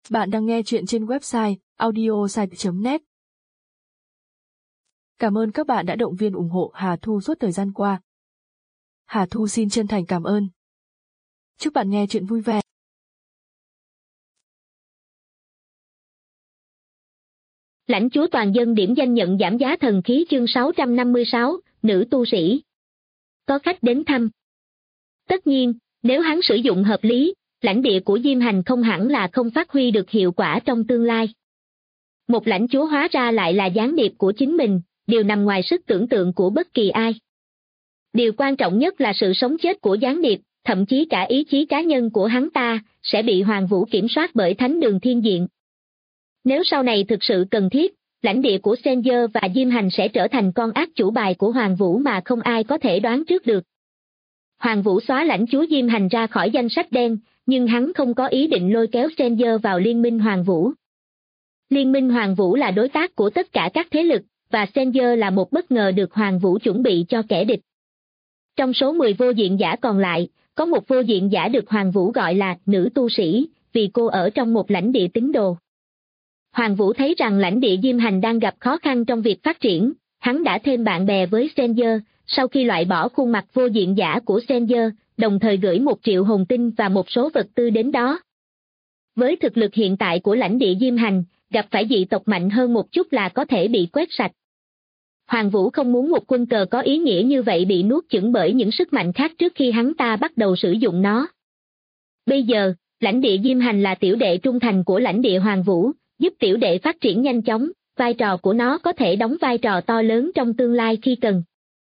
Bạn đang nghe chuyện trên website audiosite.net. Cảm ơn các bạn đã động viên ủng hộ Hà Thu suốt thời gian qua. Hà Thu xin chân thành cảm ơn. Chúc bạn nghe chuyện vui vẻ. Lãnh chúa toàn dân điểm danh nhận giảm giá thần khí chương 656, nữ tu sĩ. Có khách đến thăm. Tất nhiên, nếu hắn sử dụng hợp lý, lãnh địa của Diêm Hành không hẳn là không phát huy được hiệu quả trong tương lai. Một lãnh chúa hóa ra lại là gián điệp của chính mình, điều nằm ngoài sức tưởng tượng của bất kỳ ai. Điều quan trọng nhất là sự sống chết của gián điệp, thậm chí cả ý chí cá nhân của hắn ta, sẽ bị Hoàng Vũ kiểm soát bởi Thánh Đường Thiên Diện. Nếu sau này thực sự cần thiết, lãnh địa của Senjer và Diêm Hành sẽ trở thành con ác chủ bài của Hoàng Vũ mà không ai có thể đoán trước được. Hoàng Vũ xóa lãnh chúa Diêm Hành ra khỏi danh sách đen, nhưng hắn không có ý định lôi kéo Senjer vào Liên minh Hoàng Vũ. Liên minh Hoàng Vũ là đối tác của tất cả các thế lực, và Senjer là một bất ngờ được Hoàng Vũ chuẩn bị cho kẻ địch. Trong số 10 vô diện giả còn lại, có một vô diện giả được Hoàng Vũ gọi là nữ tu sĩ, vì cô ở trong một lãnh địa tín đồ. Hoàng Vũ thấy rằng lãnh địa Diêm Hành đang gặp khó khăn trong việc phát triển, hắn đã thêm bạn bè với Senjer, sau khi loại bỏ khuôn mặt vô diện giả của Senjer, đồng thời gửi 1 triệu hồn tinh và một số vật tư đến đó. Với thực lực hiện tại của lãnh địa Diêm Hành, gặp phải dị tộc mạnh hơn một chút là có thể bị quét sạch. Hoàng Vũ không muốn một quân cờ có ý nghĩa như vậy bị nuốt chửng bởi những sức mạnh khác trước khi hắn ta bắt đầu sử dụng nó. Bây giờ, lãnh địa Diêm Hành là tiểu đệ trung thành của lãnh địa Hoàng Vũ, giúp tiểu đệ phát triển nhanh chóng, vai trò của nó có thể đóng vai trò to lớn trong tương lai khi cần.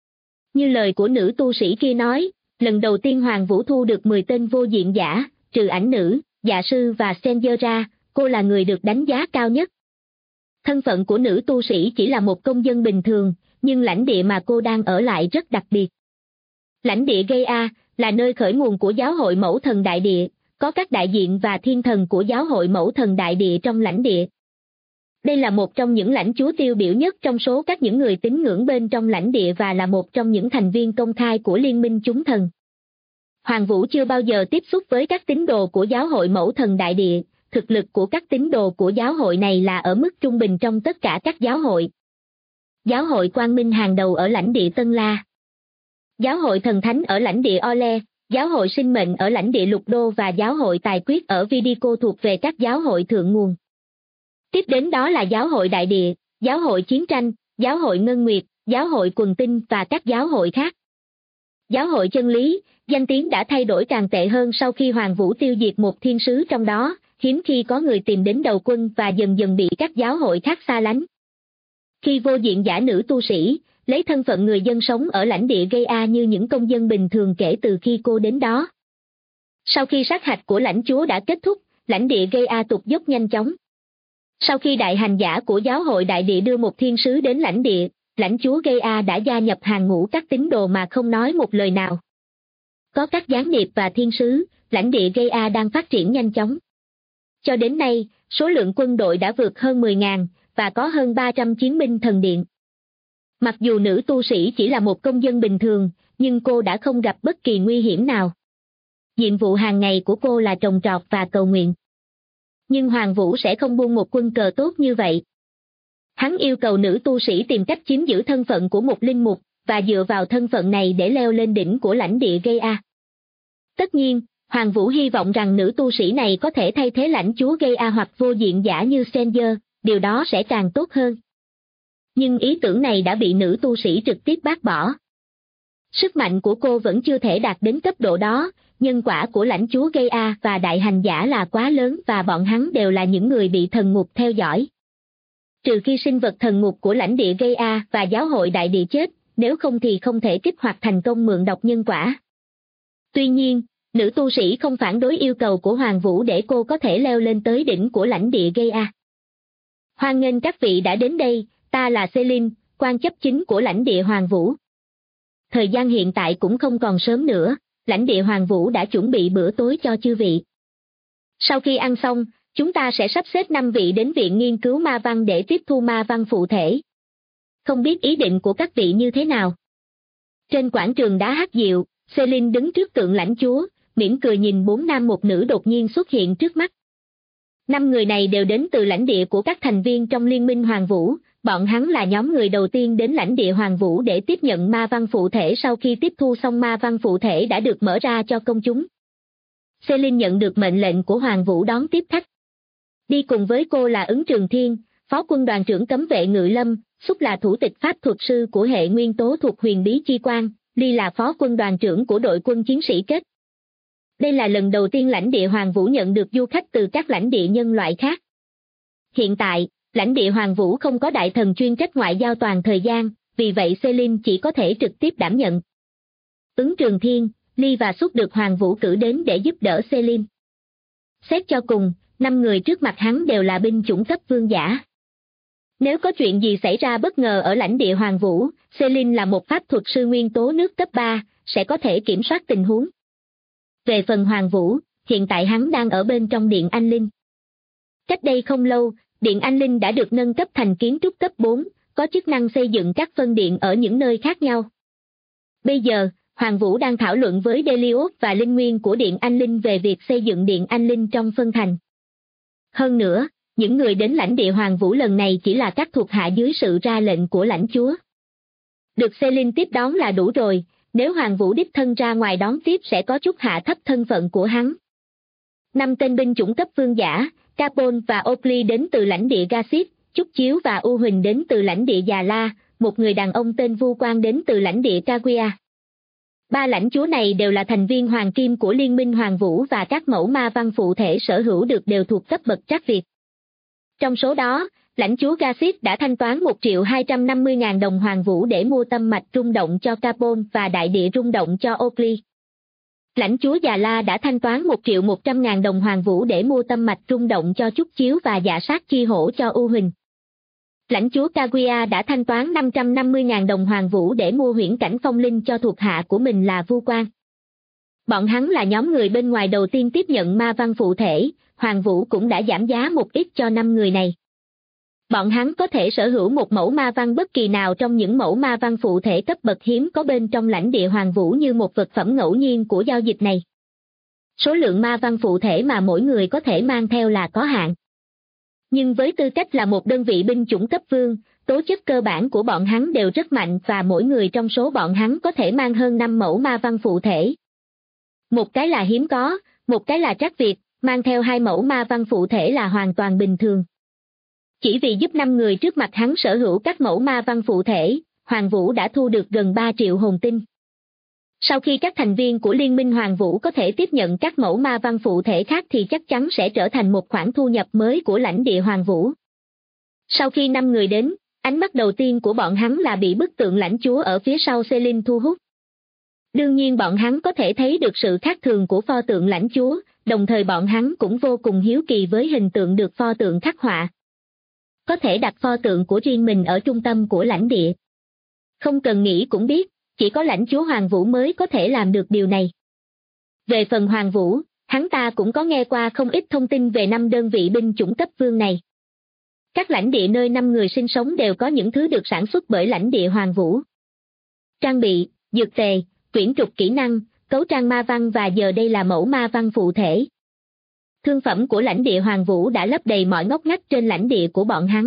Như lời của nữ tu sĩ kia nói, lần đầu tiên Hoàng Vũ thu được 10 tên vô diện giả, trừ ảnh nữ, dạ sư và Senjer ra, cô là người được đánh giá cao nhất. Thân phận của nữ tu sĩ chỉ là một công dân bình thường, nhưng lãnh địa mà cô đang ở lại rất đặc biệt. Lãnh địa Gaia là nơi khởi nguồn của giáo hội Mẫu Thần Đại Địa, có các đại diện và thiên thần của giáo hội Mẫu Thần Đại Địa trong lãnh địa. Đây là một trong những lãnh chúa tiêu biểu nhất trong số các những người tín ngưỡng bên trong lãnh địa và là một trong những thành viên công khai của Liên minh chúng thần. Hoàng Vũ chưa bao giờ tiếp xúc với các tín đồ của giáo hội Mẫu Thần Đại Địa, thực lực của các tín đồ của giáo hội này là ở mức trung bình trong tất cả các giáo hội. Giáo hội Quang Minh hàng đầu ở lãnh địa Tân La. Giáo hội Thần Thánh ở lãnh địa Ole, giáo hội Sinh Mệnh ở lãnh địa Lục Đô và giáo hội Tài Quyết ở Vidico thuộc về các giáo hội thượng nguồn. Tiếp đến đó là giáo hội Đại Địa, giáo hội Chiến Tranh, giáo hội Ngân Nguyệt, giáo hội Quần Tinh và các giáo hội khác. Giáo hội Chân Lý, danh tiếng đã thay đổi càng tệ hơn sau khi Hoàng Vũ tiêu diệt một thiên sứ trong đó, hiếm khi có người tìm đến đầu quân và dần dần bị các giáo hội khác xa lánh. Khi vô diện giả nữ tu sĩ, lấy thân phận người dân sống ở lãnh địa Gaia như những công dân bình thường kể từ khi cô đến đó. Sau khi sát hạch của lãnh chúa đã kết thúc, lãnh địa Gaia tụt dốc nhanh chóng. Sau khi đại hành giả của giáo hội Đại Địa đưa một thiên sứ đến lãnh địa, lãnh chúa Gaia đã gia nhập hàng ngũ các tín đồ mà không nói một lời nào. Có các gián điệp và thiên sứ, lãnh địa Gaia đang phát triển nhanh chóng. Cho đến nay, số lượng quân đội đã vượt hơn 10.000, và có hơn 300 chiến binh thần điện. Mặc dù nữ tu sĩ chỉ là một công dân bình thường, nhưng cô đã không gặp bất kỳ nguy hiểm nào. Nhiệm vụ hàng ngày của cô là trồng trọt và cầu nguyện. Nhưng Hoàng Vũ sẽ không buông một quân cờ tốt như vậy. Hắn yêu cầu nữ tu sĩ tìm cách chiếm giữ thân phận của một linh mục, và dựa vào thân phận này để leo lên đỉnh của lãnh địa Gaia. Tất nhiên, Hoàng Vũ hy vọng rằng nữ tu sĩ này có thể thay thế lãnh chúa Gaia hoặc vô diện giả như Senjer, điều đó sẽ càng tốt hơn. Nhưng ý tưởng này đã bị nữ tu sĩ trực tiếp bác bỏ. Sức mạnh của cô vẫn chưa thể đạt đến cấp độ đó, nhân quả của lãnh chúa Gaia và đại hành giả là quá lớn và bọn hắn đều là những người bị thần ngục theo dõi. Trừ khi sinh vật thần ngục của lãnh địa Gaia và giáo hội Đại Địa chết, nếu không thì không thể kích hoạt thành công mượn độc nhân quả. Tuy nhiên, nữ tu sĩ không phản đối yêu cầu của Hoàng Vũ để cô có thể leo lên tới đỉnh của lãnh địa Gaia. Hoan nghênh các vị đã đến đây, ta là Celine, quan chấp chính của lãnh địa Hoàng Vũ. Thời gian hiện tại cũng không còn sớm nữa, lãnh địa Hoàng Vũ đã chuẩn bị bữa tối cho chư vị. Sau khi ăn xong, chúng ta sẽ sắp xếp 5 vị đến viện nghiên cứu ma văn để tiếp thu ma văn phụ thể. Không biết ý định của các vị như thế nào? Trên quảng trường đá hắc diệu, Celine đứng trước tượng lãnh chúa, mỉm cười nhìn 4 nam một nữ đột nhiên xuất hiện trước mắt. 5 người này đều đến từ lãnh địa của các thành viên trong Liên minh Hoàng Vũ, bọn hắn là nhóm người đầu tiên đến lãnh địa Hoàng Vũ để tiếp nhận ma văn phụ thể sau khi tiếp thu xong ma văn phụ thể đã được mở ra cho công chúng. Celine nhận được mệnh lệnh của Hoàng Vũ đón tiếp khách. Đi cùng với cô là Ứng Trường Thiên, phó quân đoàn trưởng cấm vệ Ngự Lâm, Xúc là thủ tịch pháp thuật sư của hệ nguyên tố thuộc huyền bí chi quan, Ly là phó quân đoàn trưởng của đội quân chiến sĩ kết. Đây là lần đầu tiên lãnh địa Hoàng Vũ nhận được du khách từ các lãnh địa nhân loại khác. Hiện tại, lãnh địa Hoàng Vũ không có đại thần chuyên trách ngoại giao toàn thời gian, vì vậy Celine chỉ có thể trực tiếp đảm nhận. Ứng Trường Thiên, Ly và Xúc được Hoàng Vũ cử đến để giúp đỡ Celine. Xét cho cùng, 5 người trước mặt hắn đều là binh chủng cấp vương giả. Nếu có chuyện gì xảy ra bất ngờ ở lãnh địa Hoàng Vũ, Celine là một pháp thuật sư nguyên tố nước cấp 3, sẽ có thể kiểm soát tình huống. Về phần Hoàng Vũ, hiện tại hắn đang ở bên trong Điện Anh Linh. Cách đây không lâu, Điện Anh Linh đã được nâng cấp thành kiến trúc cấp 4, có chức năng xây dựng các phân điện ở những nơi khác nhau. Bây giờ, Hoàng Vũ đang thảo luận với Delios và Linh Nguyên của Điện Anh Linh về việc xây dựng Điện Anh Linh trong phân thành. Hơn nữa, những người đến lãnh địa Hoàng Vũ lần này chỉ là các thuộc hạ dưới sự ra lệnh của lãnh chúa. Được Celine tiếp đón là đủ rồi, nếu Hoàng Vũ đích thân ra ngoài đón tiếp sẽ có chút hạ thấp thân phận của hắn. 5 tên binh chủng cấp vương giả, Capone và Oakley đến từ lãnh địa Gasit, Trúc Chiếu và U Huỳnh đến từ lãnh địa Già La, một người đàn ông tên Vu Quang đến từ lãnh địa Kaguya. 3 lãnh chúa này đều là thành viên hoàng kim của Liên minh Hoàng Vũ và các mẫu ma văn phụ thể sở hữu được đều thuộc cấp bậc trác Việt. Trong số đó, lãnh chúa Gasit đã thanh toán 1.250.000 đồng Hoàng Vũ để mua tâm mạch rung động cho Capone và đại địa rung động cho Oakley. Lãnh chúa Già La đã thanh toán 1.100.000 đồng Hoàng Vũ để mua tâm mạch rung động cho Trúc Chiếu và dạ sát chi hổ cho U Huỳnh. Lãnh chúa Kaguya đã thanh toán 550.000 đồng Hoàng Vũ để mua huyễn cảnh phong linh cho thuộc hạ của mình là Vu Quang. Bọn hắn là nhóm người bên ngoài đầu tiên tiếp nhận ma văn phụ thể, Hoàng Vũ cũng đã giảm giá một ít cho 5 người này. Bọn hắn có thể sở hữu một mẫu ma văn bất kỳ nào trong những mẫu ma văn phụ thể cấp bậc hiếm có bên trong lãnh địa Hoàng Vũ như một vật phẩm ngẫu nhiên của giao dịch này. Số lượng ma văn phụ thể mà mỗi người có thể mang theo là có hạn. Nhưng với tư cách là một đơn vị binh chủng cấp vương, tố chất cơ bản của bọn hắn đều rất mạnh và mỗi người trong số bọn hắn có thể mang hơn 5 mẫu ma văn phụ thể. Một cái là hiếm có, một cái là trác Việt, mang theo 2 mẫu ma văn phụ thể là hoàn toàn bình thường. Chỉ vì giúp 5 người trước mặt hắn sở hữu các mẫu ma văn phụ thể, Hoàng Vũ đã thu được gần 3 triệu hồn tinh. Sau khi các thành viên của Liên minh Hoàng Vũ có thể tiếp nhận các mẫu ma văn phụ thể khác thì chắc chắn sẽ trở thành một khoản thu nhập mới của lãnh địa Hoàng Vũ. Sau khi 5 người đến, ánh mắt đầu tiên của bọn hắn là bị bức tượng lãnh chúa ở phía sau Celine thu hút. Đương nhiên bọn hắn có thể thấy được sự khác thường của pho tượng lãnh chúa, đồng thời bọn hắn cũng vô cùng hiếu kỳ với hình tượng được pho tượng khắc họa. Có thể đặt pho tượng của riêng mình ở trung tâm của lãnh địa. Không cần nghĩ cũng biết, chỉ có lãnh chúa Hoàng Vũ mới có thể làm được điều này. Về phần Hoàng Vũ, hắn ta cũng có nghe qua không ít thông tin về 5 đơn vị binh chủng cấp vương này. Các lãnh địa nơi 5 người sinh sống đều có những thứ được sản xuất bởi lãnh địa Hoàng Vũ. Trang bị, dược tề, quyển trục kỹ năng, cấu trang ma văn và giờ đây là mẫu ma văn phụ thể. Thương phẩm của lãnh địa Hoàng Vũ đã lấp đầy mọi ngóc ngách trên lãnh địa của bọn hắn.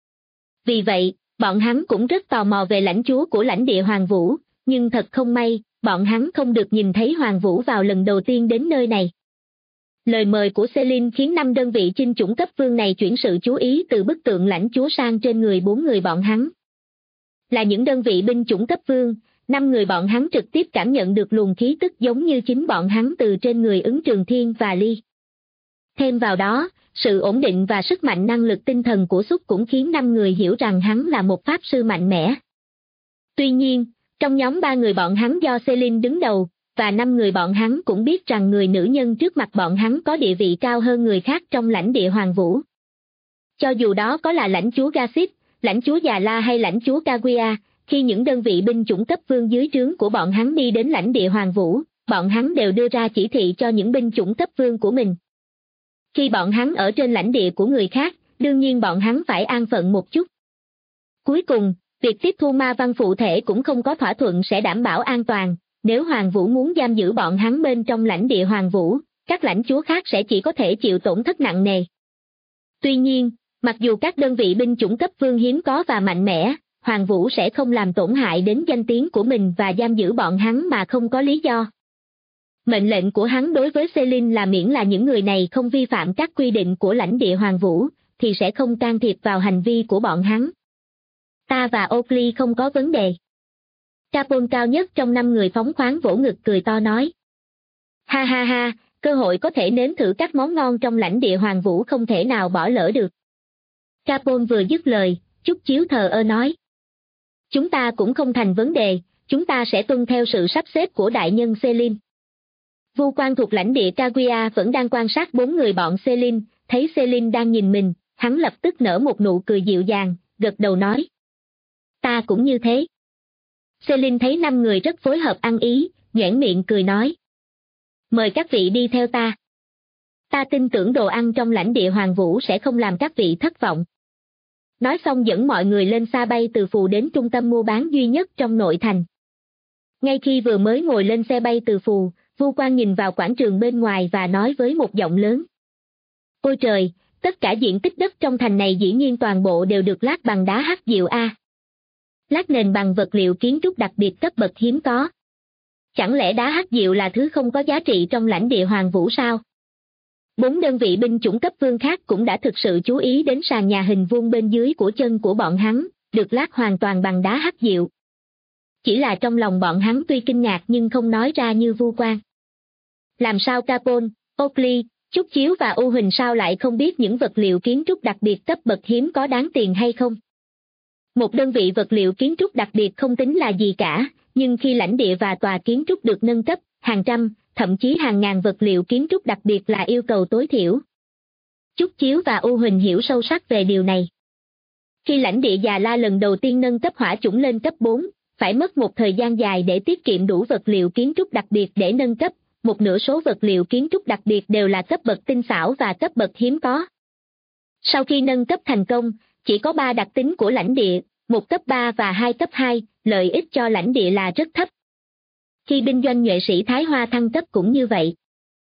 Vì vậy, bọn hắn cũng rất tò mò về lãnh chúa của lãnh địa Hoàng Vũ, nhưng thật không may, bọn hắn không được nhìn thấy Hoàng Vũ vào lần đầu tiên đến nơi này. Lời mời của Celine khiến 5 đơn vị chinh chủng cấp vương này chuyển sự chú ý từ bức tượng lãnh chúa sang trên người 4 người bọn hắn. Là những đơn vị binh chủng cấp vương, 5 người bọn hắn trực tiếp cảm nhận được luồng khí tức giống như chính bọn hắn từ trên người Ứng Trường Thiên và Ly. Thêm vào đó, sự ổn định và sức mạnh năng lực tinh thần của Xúc cũng khiến 5 người hiểu rằng hắn là một pháp sư mạnh mẽ. Tuy nhiên, trong nhóm 3 người bọn hắn do Celine đứng đầu, và 5 người bọn hắn cũng biết rằng người nữ nhân trước mặt bọn hắn có địa vị cao hơn người khác trong lãnh địa Hoàng Vũ. Cho dù đó có là lãnh chúa Gasit, lãnh chúa Già La hay lãnh chúa Kaguya, khi những đơn vị binh chủng cấp vương dưới trướng của bọn hắn đi đến lãnh địa Hoàng Vũ, bọn hắn đều đưa ra chỉ thị cho những binh chủng cấp vương của mình. Khi bọn hắn ở trên lãnh địa của người khác, đương nhiên bọn hắn phải an phận một chút. Cuối cùng, việc tiếp thu ma văn phụ thể cũng không có thỏa thuận sẽ đảm bảo an toàn, nếu Hoàng Vũ muốn giam giữ bọn hắn bên trong lãnh địa Hoàng Vũ, các lãnh chúa khác sẽ chỉ có thể chịu tổn thất nặng nề. Tuy nhiên, mặc dù các đơn vị binh chủng cấp vương hiếm có và mạnh mẽ, Hoàng Vũ sẽ không làm tổn hại đến danh tiếng của mình và giam giữ bọn hắn mà không có lý do. Mệnh lệnh của hắn đối với Selin là miễn là những người này không vi phạm các quy định của lãnh địa Hoàng Vũ, thì sẽ không can thiệp vào hành vi của bọn hắn. Ta và Oakley không có vấn đề. Capone cao nhất trong 5 người phóng khoáng vỗ ngực cười to nói. Ha ha ha, cơ hội có thể nếm thử các món ngon trong lãnh địa Hoàng Vũ không thể nào bỏ lỡ được. Capone vừa dứt lời, Chúc Chiếu thờ ơ nói. Chúng ta cũng không thành vấn đề, chúng ta sẽ tuân theo sự sắp xếp của đại nhân Selin. Vu Quan thuộc lãnh địa Kaguya vẫn đang quan sát 4 người bọn Selin, thấy Selin đang nhìn mình, hắn lập tức nở một nụ cười dịu dàng, gật đầu nói. Ta cũng như thế. Selin thấy 5 người rất phối hợp ăn ý, nhoẻn miệng cười nói. Mời các vị đi theo ta. Ta tin tưởng đồ ăn trong lãnh địa Hoàng Vũ sẽ không làm các vị thất vọng. Nói xong dẫn mọi người lên xa bay từ Phù đến trung tâm mua bán duy nhất trong nội thành. Ngay khi vừa mới ngồi lên xe bay từ Phù, Vu Quan nhìn vào quảng trường bên ngoài và nói với một giọng lớn. Ôi trời, tất cả diện tích đất trong thành này dĩ nhiên toàn bộ đều được lát bằng đá hắc diệu a. Lát nền bằng vật liệu kiến trúc đặc biệt cấp bậc hiếm có. Chẳng lẽ đá hắc diệu là thứ không có giá trị trong lãnh địa Hoàng Vũ sao? 4 đơn vị binh chủng cấp vương khác cũng đã thực sự chú ý đến sàn nhà hình vuông bên dưới của chân của bọn hắn, được lát hoàn toàn bằng đá hắc diệu. Chỉ là trong lòng bọn hắn tuy kinh ngạc nhưng không nói ra như Vu Quan. Làm sao Capone, Oakley, Chúc Chiếu và U Huỳnh sao lại không biết những vật liệu kiến trúc đặc biệt cấp bậc hiếm có đáng tiền hay không? Một đơn vị vật liệu kiến trúc đặc biệt không tính là gì cả, nhưng khi lãnh địa và tòa kiến trúc được nâng cấp, hàng trăm, thậm chí hàng ngàn vật liệu kiến trúc đặc biệt là yêu cầu tối thiểu. Chúc Chiếu và U Huỳnh hiểu sâu sắc về điều này. Khi lãnh địa Già La lần đầu tiên nâng cấp hỏa chủng lên cấp 4, phải mất một thời gian dài để tiết kiệm đủ vật liệu kiến trúc đặc biệt để nâng cấp, một nửa số vật liệu kiến trúc đặc biệt đều là cấp bậc tinh xảo và cấp bậc hiếm có. Sau khi nâng cấp thành công, chỉ có 3 đặc tính của lãnh địa, 1 cấp 3 và 2 cấp 2, lợi ích cho lãnh địa là rất thấp. Khi binh doanh nhuệ sĩ Thái Hoa thăng cấp cũng như vậy.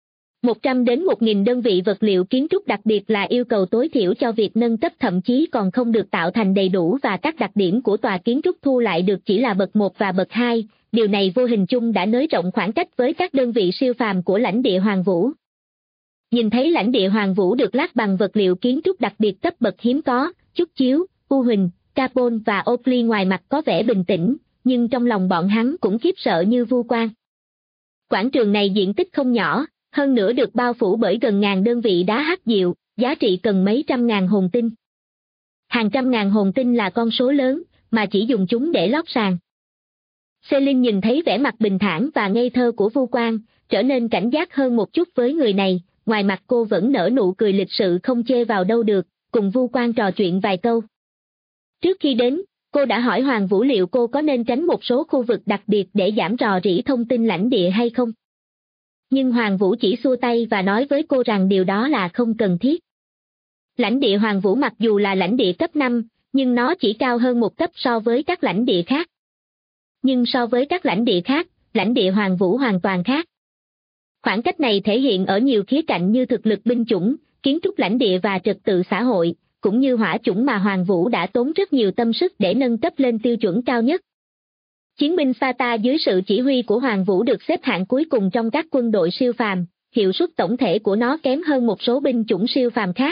100 đến 1.000 đơn vị vật liệu kiến trúc đặc biệt là yêu cầu tối thiểu cho việc nâng cấp, thậm chí còn không được tạo thành đầy đủ và các đặc điểm của tòa kiến trúc thu lại được chỉ là bậc 1 và bậc 2, điều này vô hình chung đã nới rộng khoảng cách với các đơn vị siêu phàm của lãnh địa Hoàng Vũ. Nhìn thấy lãnh địa Hoàng Vũ được lát bằng vật liệu kiến trúc đặc biệt cấp bậc hiếm có, Chúc Chiếu, U Huỳnh, Capone và Oakley ngoài mặt có vẻ bình tĩnh, nhưng trong lòng bọn hắn cũng khiếp sợ như Vu Quan. Quảng trường này diện tích không nhỏ, hơn nữa được bao phủ bởi gần ngàn đơn vị đá hắc diệu, giá trị cần mấy trăm ngàn hồn tinh. Hàng trăm ngàn hồn tinh là con số lớn, mà chỉ dùng chúng để lót sàn. Selin nhìn thấy vẻ mặt bình thản và ngây thơ của Vu Quan, trở nên cảnh giác hơn một chút với người này, ngoài mặt cô vẫn nở nụ cười lịch sự không chê vào đâu được, cùng Vu Quan trò chuyện vài câu. Trước khi đến, cô đã hỏi Hoàng Vũ liệu cô có nên tránh một số khu vực đặc biệt để giảm rò rỉ thông tin lãnh địa hay không. Nhưng Hoàng Vũ chỉ xua tay và nói với cô rằng điều đó là không cần thiết. Lãnh địa Hoàng Vũ mặc dù là lãnh địa cấp 5, nhưng nó chỉ cao hơn một cấp so với các lãnh địa khác. Nhưng so với các lãnh địa khác, lãnh địa Hoàng Vũ hoàn toàn khác. Khoảng cách này thể hiện ở nhiều khía cạnh như thực lực binh chủng, kiến trúc lãnh địa và trật tự xã hội, cũng như hỏa chủng mà Hoàng Vũ đã tốn rất nhiều tâm sức để nâng cấp lên tiêu chuẩn cao nhất. Chiến binh Sparta dưới sự chỉ huy của Hoàng Vũ được xếp hạng cuối cùng trong các quân đội siêu phàm, hiệu suất tổng thể của nó kém hơn một số binh chủng siêu phàm khác.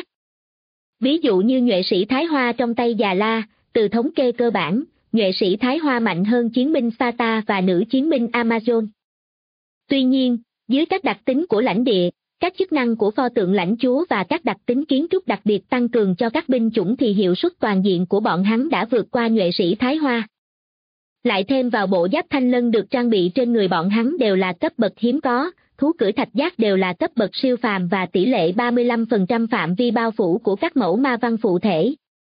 Ví dụ như nhuệ sĩ Thái Hoa trong tay Già La, từ thống kê cơ bản, nhuệ sĩ Thái Hoa mạnh hơn chiến binh Sparta và nữ chiến binh Amazon. Tuy nhiên, dưới các đặc tính của lãnh địa, các chức năng của pho tượng lãnh chúa và các đặc tính kiến trúc đặc biệt tăng cường cho các binh chủng thì hiệu suất toàn diện của bọn hắn đã vượt qua nhuệ sĩ Thái Hoa. Lại thêm vào bộ giáp thanh lân được trang bị trên người bọn hắn đều là cấp bậc hiếm có, thú cưỡi thạch giác đều là cấp bậc siêu phàm và tỷ lệ 35% phạm vi bao phủ của các mẫu ma văn phụ thể.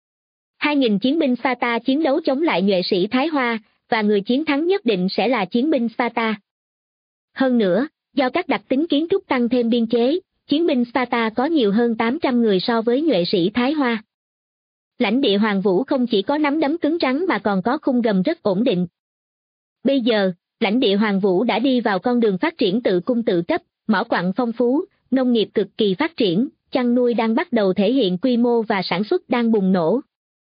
2.000 chiến binh Sparta chiến đấu chống lại nhuệ sĩ Thái Hoa, và người chiến thắng nhất định sẽ là chiến binh Sparta. Hơn nữa, do các đặc tính kiến trúc tăng thêm biên chế, chiến binh Sparta có nhiều hơn 800 người so với nhuệ sĩ Thái Hoa. Lãnh địa Hoàng Vũ không chỉ có nắm đấm cứng rắn mà còn có khung gầm rất ổn định. Bây giờ, lãnh địa Hoàng Vũ đã đi vào con đường phát triển tự cung tự cấp, mỏ quặng phong phú, nông nghiệp cực kỳ phát triển, chăn nuôi đang bắt đầu thể hiện quy mô và sản xuất đang bùng nổ.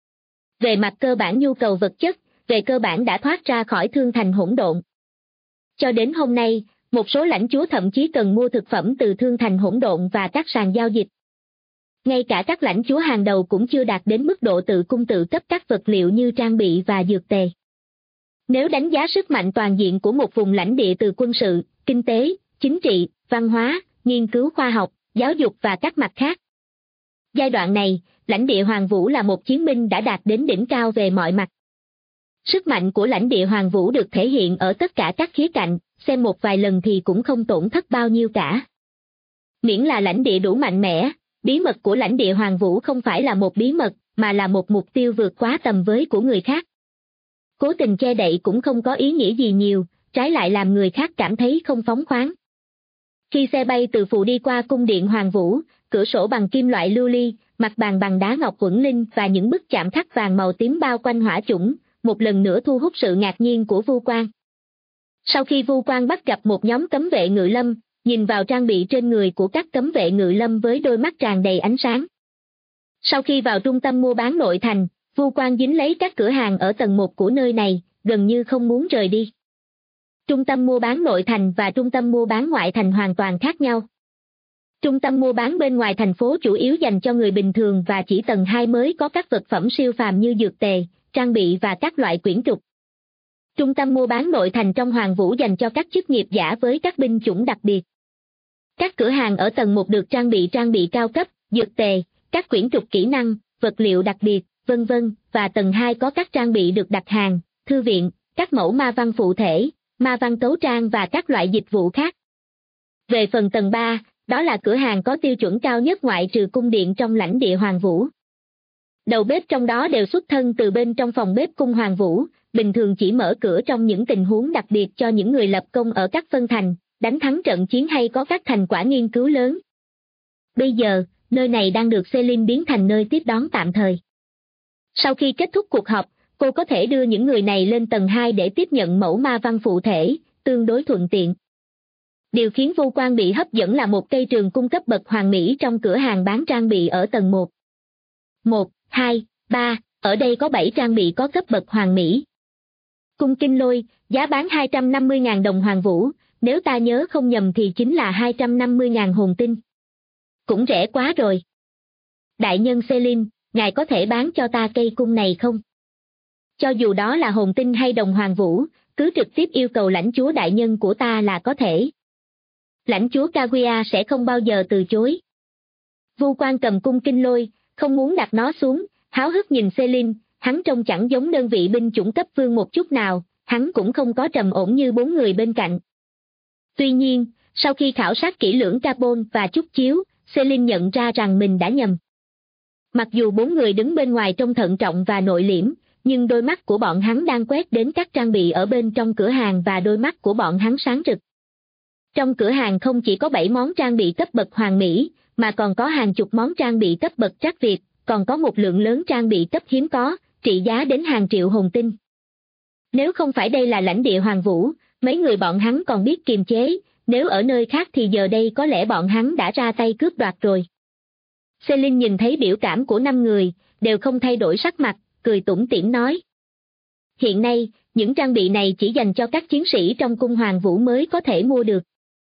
Về mặt cơ bản nhu cầu vật chất, về cơ bản đã thoát ra khỏi thương thành hỗn độn. Cho đến hôm nay, một số lãnh chúa thậm chí cần mua thực phẩm từ thương thành hỗn độn và các sàn giao dịch. Ngay cả các lãnh chúa hàng đầu cũng chưa đạt đến mức độ tự cung tự cấp các vật liệu như trang bị và dược tề. Nếu đánh giá sức mạnh toàn diện của một vùng lãnh địa từ quân sự, kinh tế, chính trị, văn hóa, nghiên cứu khoa học, giáo dục và các mặt khác. Giai đoạn này, lãnh địa Hoàng Vũ là một chiến binh đã đạt đến đỉnh cao về mọi mặt. Sức mạnh của lãnh địa Hoàng Vũ được thể hiện ở tất cả các khía cạnh, xem một vài lần thì cũng không tổn thất bao nhiêu cả. Miễn là lãnh địa đủ mạnh mẽ, bí mật của lãnh địa Hoàng Vũ không phải là một bí mật, mà là một mục tiêu vượt quá tầm với của người khác. Cố tình che đậy cũng không có ý nghĩa gì nhiều, trái lại làm người khác cảm thấy không phóng khoáng. Khi xe bay từ phụ đi qua cung điện Hoàng Vũ, cửa sổ bằng kim loại lưu ly, mặt bàn bằng đá ngọc uẩn linh và những bức chạm khắc vàng màu tím bao quanh hỏa chủng, một lần nữa thu hút sự ngạc nhiên của Vu Quan. Sau khi Vu Quan bắt gặp một nhóm cấm vệ ngự lâm, nhìn vào trang bị trên người của các cấm vệ ngự lâm với đôi mắt tràn đầy ánh sáng. Sau khi vào trung tâm mua bán nội thành, Vu Quan dính lấy các cửa hàng ở tầng 1 của nơi này, gần như không muốn rời đi. Trung tâm mua bán nội thành và trung tâm mua bán ngoại thành hoàn toàn khác nhau. Trung tâm mua bán bên ngoài thành phố chủ yếu dành cho người bình thường và chỉ tầng 2 mới có các vật phẩm siêu phàm như dược tề, trang bị và các loại quyển trục. Trung tâm mua bán nội thành trong Hoàng Vũ dành cho các chức nghiệp giả với các binh chủng đặc biệt. Các cửa hàng ở tầng 1 được trang bị cao cấp, dược tề, các quyển trục kỹ năng, vật liệu đặc biệt, vân vân, và tầng 2 có các trang bị được đặt hàng, thư viện, các mẫu ma văn phụ thể, ma văn tấu trang và các loại dịch vụ khác. Về phần tầng 3, đó là cửa hàng có tiêu chuẩn cao nhất ngoại trừ cung điện trong lãnh địa Hoàng Vũ. Đầu bếp trong đó đều xuất thân từ bên trong phòng bếp cung Hoàng Vũ, bình thường chỉ mở cửa trong những tình huống đặc biệt cho những người lập công ở các phân thành, đánh thắng trận chiến hay có các thành quả nghiên cứu lớn. Bây giờ, nơi này đang được Celine biến thành nơi tiếp đón tạm thời. Sau khi kết thúc cuộc họp, cô có thể đưa những người này lên tầng 2 để tiếp nhận mẫu ma văn phụ thể, tương đối thuận tiện. Điều khiến Vu Quan bị hấp dẫn là một cây trường cung cấp bậc hoàn mỹ trong cửa hàng bán trang bị ở tầng 1. 1, 2, 3, ở đây có 7 trang bị có cấp bậc hoàn mỹ. Cung Kinh Lôi, giá bán 250.000 đồng Hoàng Vũ, nếu ta nhớ không nhầm thì chính là 250.000 hồn tinh. Cũng rẻ quá rồi. Đại nhân Celine, ngài có thể bán cho ta cây cung này không? Cho dù đó là hồn tinh hay đồng Hoàng Vũ, cứ trực tiếp yêu cầu lãnh chúa đại nhân của ta là có thể. Lãnh chúa Kaguya sẽ không bao giờ từ chối. Vu Quan cầm cung Kinh Lôi, không muốn đặt nó xuống, háo hức nhìn Celine, hắn trông chẳng giống đơn vị binh chủng cấp vương một chút nào, hắn cũng không có trầm ổn như 4 người bên cạnh. Tuy nhiên, sau khi khảo sát kỹ lưỡng carbon và chút chiếu, Celine nhận ra rằng mình đã nhầm. Mặc dù 4 người đứng bên ngoài trông thận trọng và nội liễm, nhưng đôi mắt của bọn hắn đang quét đến các trang bị ở bên trong cửa hàng và đôi mắt của bọn hắn sáng rực. Trong cửa hàng không chỉ có 7 món trang bị cấp bậc hoàn mỹ, mà còn có hàng chục món trang bị cấp bậc trắc Việt, còn có một lượng lớn trang bị cấp hiếm có, trị giá đến hàng triệu hồn tinh. Nếu không phải đây là lãnh địa Hoàng Vũ, mấy người bọn hắn còn biết kiềm chế, nếu ở nơi khác thì giờ đây có lẽ bọn hắn đã ra tay cướp đoạt rồi. Celine nhìn thấy biểu cảm của 5 người, đều không thay đổi sắc mặt, cười tủm tỉm nói. Hiện nay, những trang bị này chỉ dành cho các chiến sĩ trong cung Hoàng Vũ mới có thể mua được.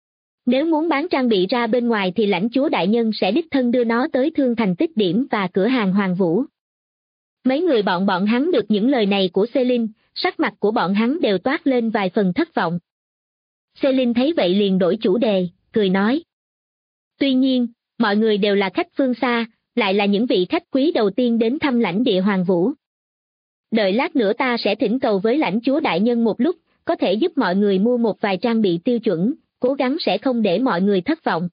Nếu muốn bán trang bị ra bên ngoài thì lãnh chúa đại nhân sẽ đích thân đưa nó tới thương thành Tích Điểm và cửa hàng Hoàng Vũ. Mấy người bọn hắn được những lời này của Celine, sắc mặt của bọn hắn đều toát lên vài phần thất vọng. Celine thấy vậy liền đổi chủ đề, cười nói. Tuy nhiên, mọi người đều là khách phương xa, lại là những vị khách quý đầu tiên đến thăm lãnh địa Hoàng Vũ. Đợi lát nữa ta sẽ thỉnh cầu với lãnh chúa đại nhân một lúc, có thể giúp mọi người mua một vài trang bị tiêu chuẩn, cố gắng sẽ không để mọi người thất vọng.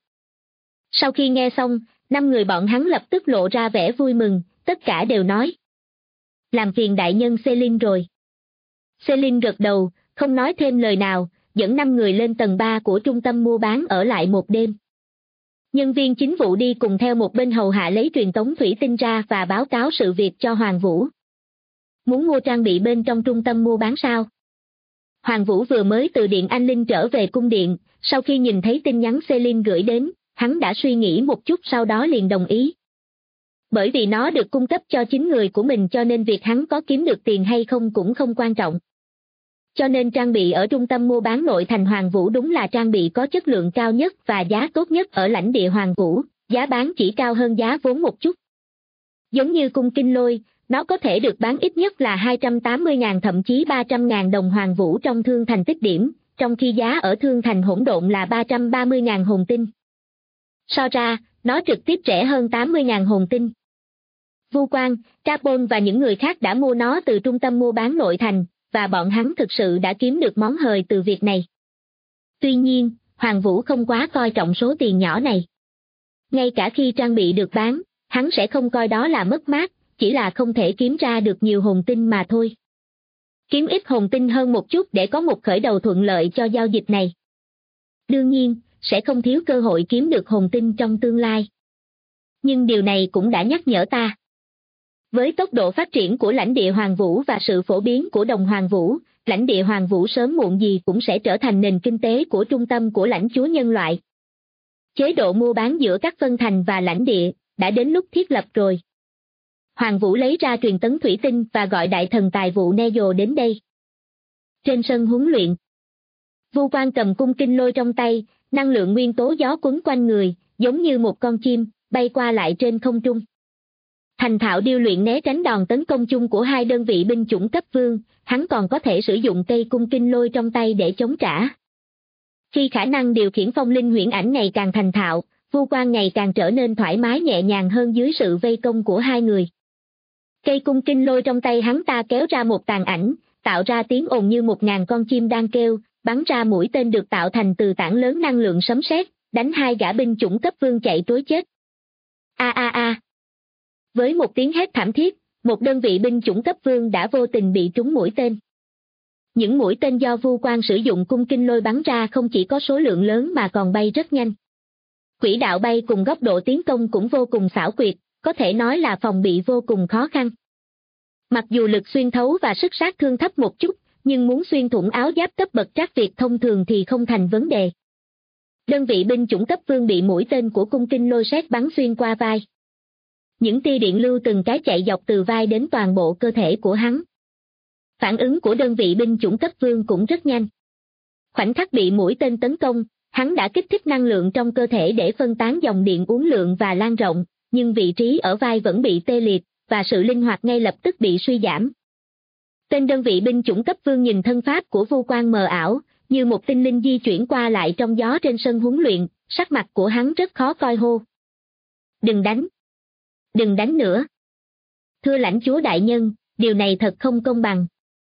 Sau khi nghe xong, 5 người bọn hắn lập tức lộ ra vẻ vui mừng, tất cả đều nói. Làm phiền đại nhân Celine rồi. Celine gật đầu, không nói thêm lời nào, dẫn 5 người lên tầng 3 của trung tâm mua bán ở lại một đêm. Nhân viên chính vụ đi cùng theo một bên hầu hạ lấy truyền tống thủy tinh ra và báo cáo sự việc cho Hoàng Vũ. Muốn mua trang bị bên trong trung tâm mua bán sao? Hoàng Vũ vừa mới từ Điện Anh Linh trở về cung điện, sau khi nhìn thấy tin nhắn Celine gửi đến, hắn đã suy nghĩ một chút sau đó liền đồng ý. Bởi vì nó được cung cấp cho chính người của mình cho nên việc hắn có kiếm được tiền hay không cũng không quan trọng. Cho nên trang bị ở trung tâm mua bán nội thành Hoàng Vũ đúng là trang bị có chất lượng cao nhất và giá tốt nhất ở lãnh địa Hoàng Vũ, giá bán chỉ cao hơn giá vốn một chút. Giống như cung Kinh Lôi, nó có thể được bán ít nhất là 280.000 thậm chí 300.000 đồng Hoàng Vũ trong Thương Thành Tích Điểm, trong khi giá ở Thương Thành Hỗn Độn là 330.000 hồn tinh. So ra, nó trực tiếp rẻ hơn 80.000 hồn tinh. Vu Quan, Carbon và những người khác đã mua nó từ trung tâm mua bán nội thành, và bọn hắn thực sự đã kiếm được món hời từ việc này. Tuy nhiên, Hoàng Vũ không quá coi trọng số tiền nhỏ này. Ngay cả khi trang bị được bán, hắn sẽ không coi đó là mất mát, chỉ là không thể kiếm ra được nhiều hồn tinh mà thôi. Kiếm ít hồn tinh hơn một chút để có một khởi đầu thuận lợi cho giao dịch này. Đương nhiên, sẽ không thiếu cơ hội kiếm được hồn tinh trong tương lai. Nhưng điều này cũng đã nhắc nhở ta. Với tốc độ phát triển của lãnh địa Hoàng Vũ và sự phổ biến của đồng Hoàng Vũ, lãnh địa Hoàng Vũ sớm muộn gì cũng sẽ trở thành nền kinh tế của trung tâm của lãnh chúa nhân loại. Chế độ mua bán giữa các phân thành và lãnh địa đã đến lúc thiết lập rồi. Hoàng Vũ lấy ra truyền tấn thủy tinh và gọi đại thần tài vụ Neo đến đây. Trên sân huấn luyện, Vu Quan cầm cung Kinh Lôi trong tay, năng lượng nguyên tố gió quấn quanh người, giống như một con chim, bay qua lại trên không trung. Thành thạo điêu luyện né tránh đòn tấn công chung của hai đơn vị binh chủng cấp vương, hắn còn có thể sử dụng cây cung Kinh Lôi trong tay để chống trả. Khi khả năng điều khiển phong linh huyễn ảnh ngày càng thành thạo, Vu Quan ngày càng trở nên thoải mái nhẹ nhàng hơn dưới sự vây công của hai người. Cây cung Kinh Lôi trong tay hắn ta kéo ra một tàn ảnh, tạo ra tiếng ồn như 1.000 con chim đang kêu, bắn ra mũi tên được tạo thành từ tảng lớn năng lượng sấm sét, đánh hai gã binh chủng cấp vương chạy trối chết. A a a. Với một tiếng hét thảm thiết, một đơn vị binh chủng cấp vương đã vô tình bị trúng mũi tên. Những mũi tên do Vu Quan sử dụng cung Kinh Lôi bắn ra không chỉ có số lượng lớn mà còn bay rất nhanh. Quỹ đạo bay cùng góc độ tiến công cũng vô cùng xảo quyệt, có thể nói là phòng bị vô cùng khó khăn. Mặc dù lực xuyên thấu và sức sát thương thấp một chút, nhưng muốn xuyên thủng áo giáp cấp bậc trác Việt thông thường thì không thành vấn đề. Đơn vị binh chủng cấp vương bị mũi tên của cung Kinh Lôi sét bắn xuyên qua vai. Những tia điện lưu từng cái chạy dọc từ vai đến toàn bộ cơ thể của hắn. Phản ứng của đơn vị binh chủng cấp vương cũng rất nhanh. Khoảnh khắc bị mũi tên tấn công, hắn đã kích thích năng lượng trong cơ thể để phân tán dòng điện uốn lượn và lan rộng, nhưng vị trí ở vai vẫn bị tê liệt, và sự linh hoạt ngay lập tức bị suy giảm. Tên đơn vị binh chủng cấp vương nhìn thân pháp của Vu Quan mờ ảo, như một tinh linh di chuyển qua lại trong gió trên sân huấn luyện, sắc mặt của hắn rất khó coi hô. Đừng đánh! Đừng đánh nữa! Thưa lãnh chúa đại nhân, điều này thật không công bằng.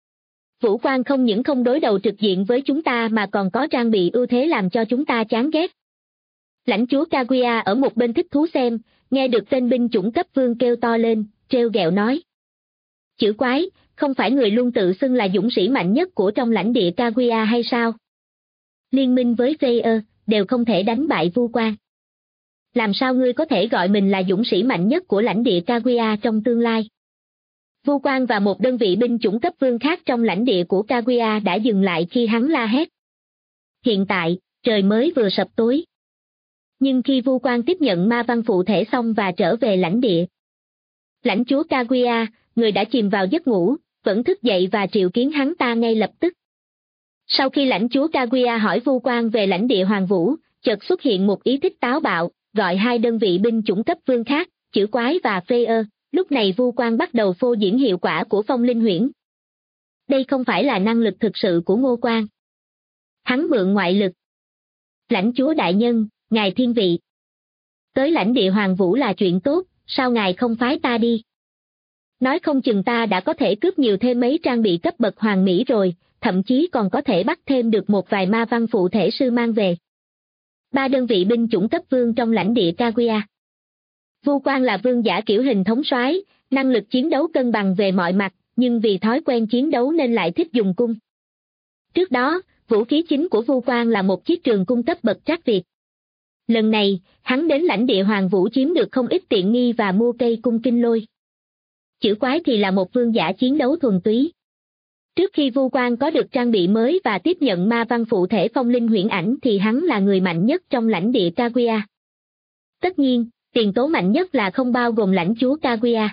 Vũ Quan không những không đối đầu trực diện với chúng ta mà còn có trang bị ưu thế làm cho chúng ta chán ghét. Lãnh chúa Kaguya ở một bên thích thú xem, nghe được tên binh chủng cấp vương kêu to lên, trêu ghẹo nói. Chữ quái, không phải người luôn tự xưng là dũng sĩ mạnh nhất của trong lãnh địa Kaguya hay sao? Liên minh với Freya, đều không thể đánh bại Vu Quan. Làm sao ngươi có thể gọi mình là dũng sĩ mạnh nhất của lãnh địa Kaguya trong tương lai? Vu Quan và một đơn vị binh chủng cấp vương khác trong lãnh địa của Kaguya đã dừng lại khi hắn la hét. Hiện tại, trời mới vừa sập tối. Nhưng khi Vu Quan tiếp nhận ma văn phụ thể xong và trở về lãnh địa, lãnh chúa Kaguya, người đã chìm vào giấc ngủ, vẫn thức dậy và triệu kiến hắn ta ngay lập tức. Sau khi lãnh chúa Kaguya hỏi Vu Quan về lãnh địa Hoàng Vũ, chợt xuất hiện một ý thích táo bạo, gọi hai đơn vị binh chủng cấp vương khác, chữ quái và Freya. Lúc này Vu Quan bắt đầu phô diễn hiệu quả của phong linh huyễn. Đây không phải là năng lực thực sự của Ngô Quan. Hắn mượn ngoại lực. Lãnh chúa đại nhân, ngài thiên vị. Tới lãnh địa Hoàng Vũ là chuyện tốt, sao ngài không phái ta đi? Nói không chừng ta đã có thể cướp nhiều thêm mấy trang bị cấp bậc hoàng mỹ rồi, thậm chí còn có thể bắt thêm được một vài ma văn phụ thể sư mang về. Ba đơn vị binh chủng cấp vương trong lãnh địa Kaguya. Vu Quan là vương giả kiểu hình thống soái, năng lực chiến đấu cân bằng về mọi mặt, nhưng vì thói quen chiến đấu nên lại thích dùng cung. Trước đó, vũ khí chính của Vu Quan là một chiếc trường cung cấp bậc trác Việt. Lần này, hắn đến lãnh địa Hoàng Vũ chiếm được không ít tiện nghi và mua cây cung Kinh Lôi. Chữ quái thì là một vương giả chiến đấu thuần túy. Trước khi Vu Quan có được trang bị mới và tiếp nhận ma văn phụ thể phong linh huyễn ảnh thì hắn là người mạnh nhất trong lãnh địa Kaguya. Tất nhiên, tiền tố mạnh nhất là không bao gồm lãnh chúa Kaguya.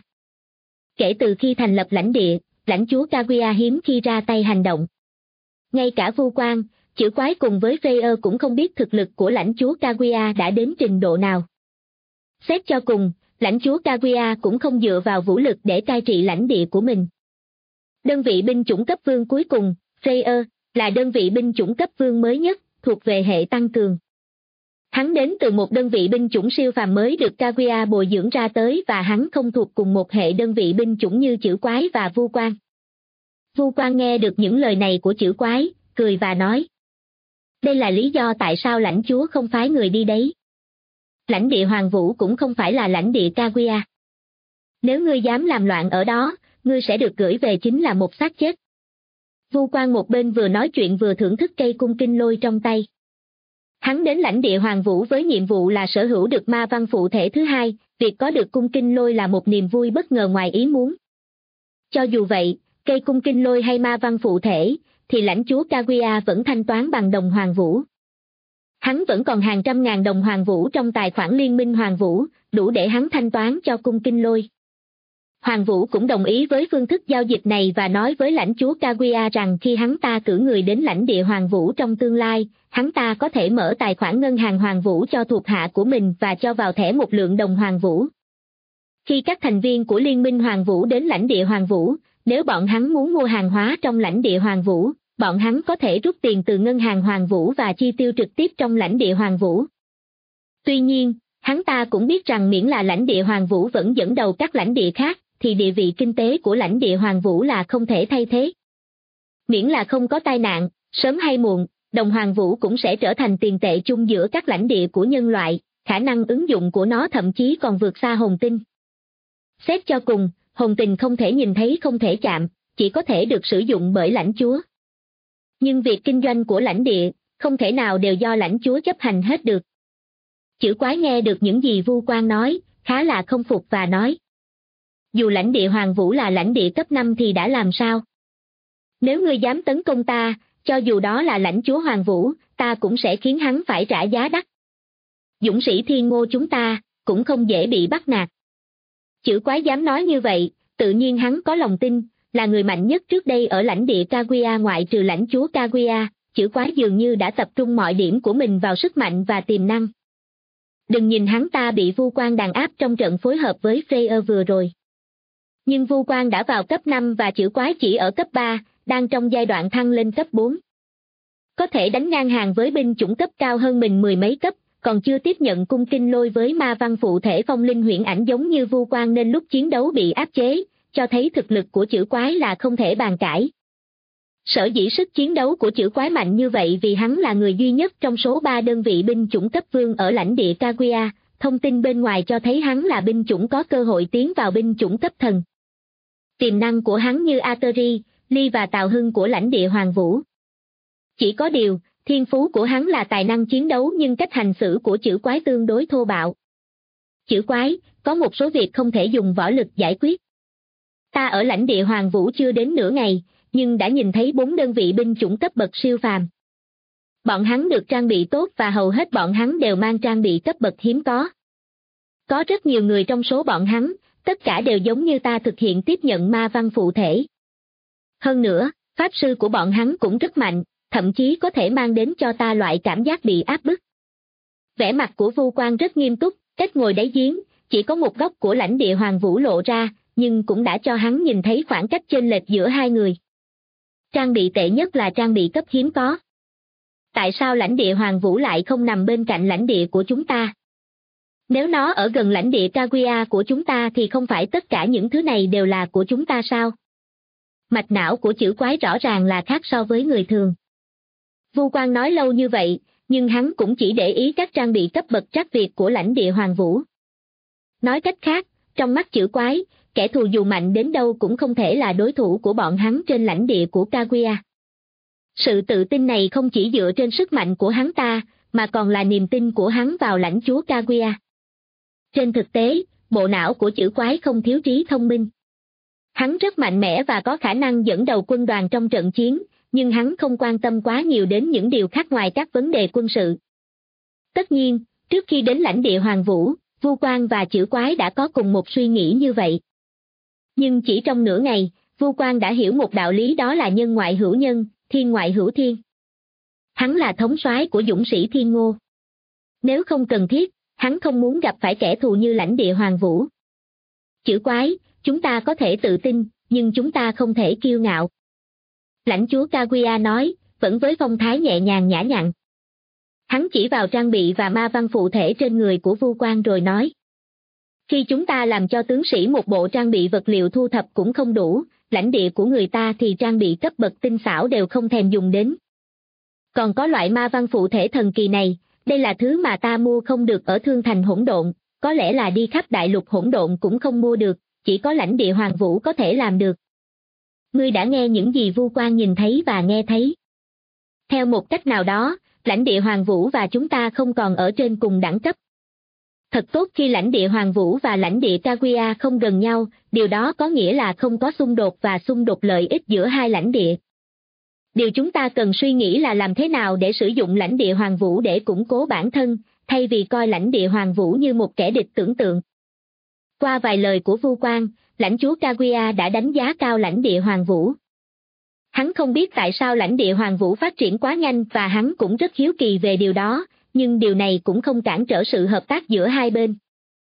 Kể từ khi thành lập lãnh địa, lãnh chúa Kaguya hiếm khi ra tay hành động. Ngay cả Vu Quan, chữ quái cùng với Freya cũng không biết thực lực của lãnh chúa Kaguya đã đến trình độ nào. Xét cho cùng, lãnh chúa Kaguya cũng không dựa vào vũ lực để cai trị lãnh địa của mình. Đơn vị binh chủng cấp vương cuối cùng, Freya, là đơn vị binh chủng cấp vương mới nhất, thuộc về hệ tăng cường. Hắn đến từ một đơn vị binh chủng siêu phàm mới được Kaguya bồi dưỡng ra tới và hắn không thuộc cùng một hệ đơn vị binh chủng như chữ quái và Vu Quan. Vu Quan nghe được những lời này của chữ quái, cười và nói. Đây là lý do tại sao lãnh chúa không phái người đi đấy. Lãnh địa Hoàng Vũ cũng không phải là lãnh địa Kaguya. Nếu ngươi dám làm loạn ở đó, ngươi sẽ được gửi về chính là một xác chết. Vu Quan một bên vừa nói chuyện vừa thưởng thức cây cung kinh lôi trong tay. Hắn đến lãnh địa Hoàng Vũ với nhiệm vụ là sở hữu được ma văn phụ thể thứ hai, việc có được cung kinh lôi là một niềm vui bất ngờ ngoài ý muốn. Cho dù vậy, cây cung kinh lôi hay ma văn phụ thể, thì lãnh chúa Kaguya vẫn thanh toán bằng đồng Hoàng Vũ. Hắn vẫn còn hàng trăm ngàn đồng Hoàng Vũ trong tài khoản Liên minh Hoàng Vũ, đủ để hắn thanh toán cho cung kinh lôi. Hoàng Vũ cũng đồng ý với phương thức giao dịch này và nói với lãnh chúa Kaguya rằng khi hắn ta cử người đến lãnh địa Hoàng Vũ trong tương lai, hắn ta có thể mở tài khoản ngân hàng Hoàng Vũ cho thuộc hạ của mình và cho vào thẻ một lượng đồng Hoàng Vũ. Khi các thành viên của Liên minh Hoàng Vũ đến lãnh địa Hoàng Vũ, nếu bọn hắn muốn mua hàng hóa trong lãnh địa Hoàng Vũ, bọn hắn có thể rút tiền từ ngân hàng Hoàng Vũ và chi tiêu trực tiếp trong lãnh địa Hoàng Vũ. Tuy nhiên, hắn ta cũng biết rằng miễn là lãnh địa Hoàng Vũ vẫn dẫn đầu các lãnh địa khác, thì địa vị kinh tế của lãnh địa Hoàng Vũ là không thể thay thế. Miễn là không có tai nạn, sớm hay muộn, đồng Hoàng Vũ cũng sẽ trở thành tiền tệ chung giữa các lãnh địa của nhân loại, khả năng ứng dụng của nó thậm chí còn vượt xa hồn tinh. Xét cho cùng, hồn tinh không thể nhìn thấy không thể chạm, chỉ có thể được sử dụng bởi lãnh chúa. Nhưng việc kinh doanh của lãnh địa, không thể nào đều do lãnh chúa chấp hành hết được. Chữ quái nghe được những gì Vu Quan nói, khá là không phục và nói. Dù lãnh địa Hoàng Vũ là lãnh địa cấp 5 thì đã làm sao? Nếu ngươi dám tấn công ta, cho dù đó là lãnh chúa Hoàng Vũ, ta cũng sẽ khiến hắn phải trả giá đắt. Dũng sĩ Thiên Ngô chúng ta, cũng không dễ bị bắt nạt. Chữ quái dám nói như vậy, tự nhiên hắn có lòng tin, là người mạnh nhất trước đây ở lãnh địa Kaguya ngoại trừ lãnh chúa Kaguya, chữ quái dường như đã tập trung mọi điểm của mình vào sức mạnh và tiềm năng. Đừng nhìn hắn ta bị Vu Quan đàn áp trong trận phối hợp với Freya vừa rồi. Nhưng Vu Quan đã vào cấp 5 và chữ quái chỉ ở cấp 3, đang trong giai đoạn thăng lên cấp 4. Có thể đánh ngang hàng với binh chủng cấp cao hơn mình mười mấy cấp, còn chưa tiếp nhận cung kinh lôi với ma văn phụ thể phong linh huyễn ảnh giống như Vu Quan nên lúc chiến đấu bị áp chế, cho thấy thực lực của chữ quái là không thể bàn cãi. Sở dĩ sức chiến đấu của chữ quái mạnh như vậy vì hắn là người duy nhất trong số 3 đơn vị binh chủng cấp vương ở lãnh địa Kaguya, thông tin bên ngoài cho thấy hắn là binh chủng có cơ hội tiến vào binh chủng cấp thần. Tiềm năng của hắn như Ateri, Ly và Tào Hưng của lãnh địa Hoàng Vũ. Chỉ có điều, thiên phú của hắn là tài năng chiến đấu nhưng cách hành xử của chữ quái tương đối thô bạo. Chữ quái, có một số việc không thể dùng võ lực giải quyết. Ta ở lãnh địa Hoàng Vũ chưa đến nửa ngày, nhưng đã nhìn thấy 4 đơn vị binh chủng cấp bậc siêu phàm. Bọn hắn được trang bị tốt và hầu hết bọn hắn đều mang trang bị cấp bậc hiếm có. Có rất nhiều người trong số bọn hắn, tất cả đều giống như ta thực hiện tiếp nhận ma văn phụ thể. Hơn nữa, pháp sư của bọn hắn cũng rất mạnh, thậm chí có thể mang đến cho ta loại cảm giác bị áp bức. Vẻ mặt của Vu Quan rất nghiêm túc, cách ngồi đáy giếng, chỉ có một góc của lãnh địa Hoàng Vũ lộ ra, nhưng cũng đã cho hắn nhìn thấy khoảng cách chênh lệch giữa hai người. Trang bị tệ nhất là trang bị cấp hiếm có. Tại sao lãnh địa Hoàng Vũ lại không nằm bên cạnh lãnh địa của chúng ta? Nếu nó ở gần lãnh địa Kaguya của chúng ta thì không phải tất cả những thứ này đều là của chúng ta sao? Mạch não của chữ quái rõ ràng là khác so với người thường. Vu Quan nói lâu như vậy, nhưng hắn cũng chỉ để ý các trang bị cấp bậc trắc việt của lãnh địa Hoàng Vũ. Nói cách khác, trong mắt chữ quái, kẻ thù dù mạnh đến đâu cũng không thể là đối thủ của bọn hắn trên lãnh địa của Kaguya. Sự tự tin này không chỉ dựa trên sức mạnh của hắn ta, mà còn là niềm tin của hắn vào lãnh chúa Kaguya. Trên thực tế, bộ não của chữ quái không thiếu trí thông minh. Hắn rất mạnh mẽ và có khả năng dẫn đầu quân đoàn trong trận chiến, nhưng hắn không quan tâm quá nhiều đến những điều khác ngoài các vấn đề quân sự. Tất nhiên, trước khi đến lãnh địa Hoàng Vũ, Vu Quan và Chữ Quái đã có cùng một suy nghĩ như vậy. Nhưng chỉ trong nửa ngày, Vu Quan đã hiểu một đạo lý, đó là nhân ngoại hữu nhân, thiên ngoại hữu thiên. Hắn là thống soái của dũng sĩ Thiên Ngô. Nếu không cần thiết, hắn không muốn gặp phải kẻ thù như lãnh địa Hoàng Vũ. Chữ Quái, chúng ta có thể tự tin, nhưng chúng ta không thể kiêu ngạo. Lãnh chúa Kaguya nói, vẫn với phong thái nhẹ nhàng nhã nhặn. Hắn chỉ vào trang bị và ma văn phụ thể trên người của Vu Quan rồi nói. Khi chúng ta làm cho tướng sĩ một bộ trang bị vật liệu thu thập cũng không đủ, lãnh địa của người ta thì trang bị cấp bậc tinh xảo đều không thèm dùng đến. Còn có loại ma văn phụ thể thần kỳ này, đây là thứ mà ta mua không được ở Thương Thành Hỗn Độn, có lẽ là đi khắp đại lục hỗn độn cũng không mua được, chỉ có lãnh địa Hoàng Vũ có thể làm được. Ngươi đã nghe những gì Vu Quan nhìn thấy và nghe thấy. Theo một cách nào đó, lãnh địa Hoàng Vũ và chúng ta không còn ở trên cùng đẳng cấp. Thật tốt khi lãnh địa Hoàng Vũ và lãnh địa Kaguya không gần nhau, điều đó có nghĩa là không có xung đột và xung đột lợi ích giữa hai lãnh địa. Điều chúng ta cần suy nghĩ là làm thế nào để sử dụng lãnh địa Hoàng Vũ để củng cố bản thân, thay vì coi lãnh địa Hoàng Vũ như một kẻ địch tưởng tượng. Qua vài lời của Vu Quan, lãnh chúa Kaguya đã đánh giá cao lãnh địa Hoàng Vũ. Hắn không biết tại sao lãnh địa Hoàng Vũ phát triển quá nhanh và hắn cũng rất hiếu kỳ về điều đó, nhưng điều này cũng không cản trở sự hợp tác giữa hai bên.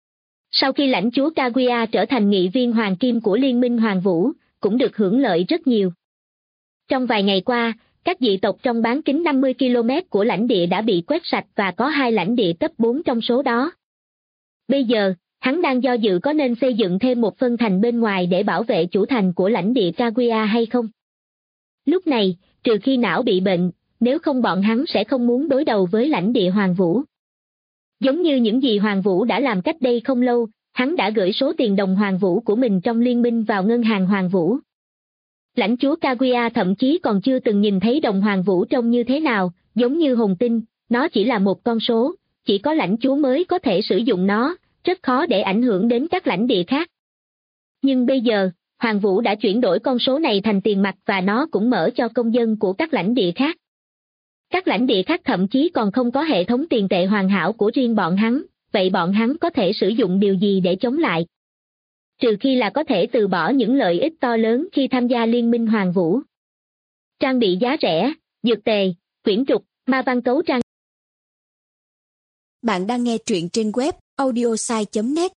Sau khi lãnh chúa Kaguya trở thành nghị viên hoàng kim của Liên minh Hoàng Vũ, cũng được hưởng lợi rất nhiều. Trong vài ngày qua, các dị tộc trong bán kính 50 km của lãnh địa đã bị quét sạch và có 2 lãnh địa cấp 4 trong số đó. Bây giờ, hắn đang do dự có nên xây dựng thêm một phân thành bên ngoài để bảo vệ chủ thành của lãnh địa Kaguya hay không. Lúc này, trừ khi não bị bệnh, nếu không bọn hắn sẽ không muốn đối đầu với lãnh địa Hoàng Vũ. Giống như những gì Hoàng Vũ đã làm cách đây không lâu, hắn đã gửi số tiền đồng Hoàng Vũ của mình trong liên minh vào ngân hàng Hoàng Vũ. Lãnh chúa Kaguya thậm chí còn chưa từng nhìn thấy đồng Hoàng Vũ trông như thế nào, giống như hồn tinh, nó chỉ là một con số, chỉ có lãnh chúa mới có thể sử dụng nó, rất khó để ảnh hưởng đến các lãnh địa khác. Nhưng bây giờ, Hoàng Vũ đã chuyển đổi con số này thành tiền mặt và nó cũng mở cho công dân của các lãnh địa khác. Các lãnh địa khác thậm chí còn không có hệ thống tiền tệ hoàn hảo của riêng bọn hắn, vậy bọn hắn có thể sử dụng điều gì để chống lại? Trừ khi là có thể từ bỏ những lợi ích to lớn khi tham gia Liên minh Hoàng Vũ. Trang bị giá rẻ, dược tề, quyển trục, ma văn cấu trang. Bạn đang nghe truyện trên web audiosai.net.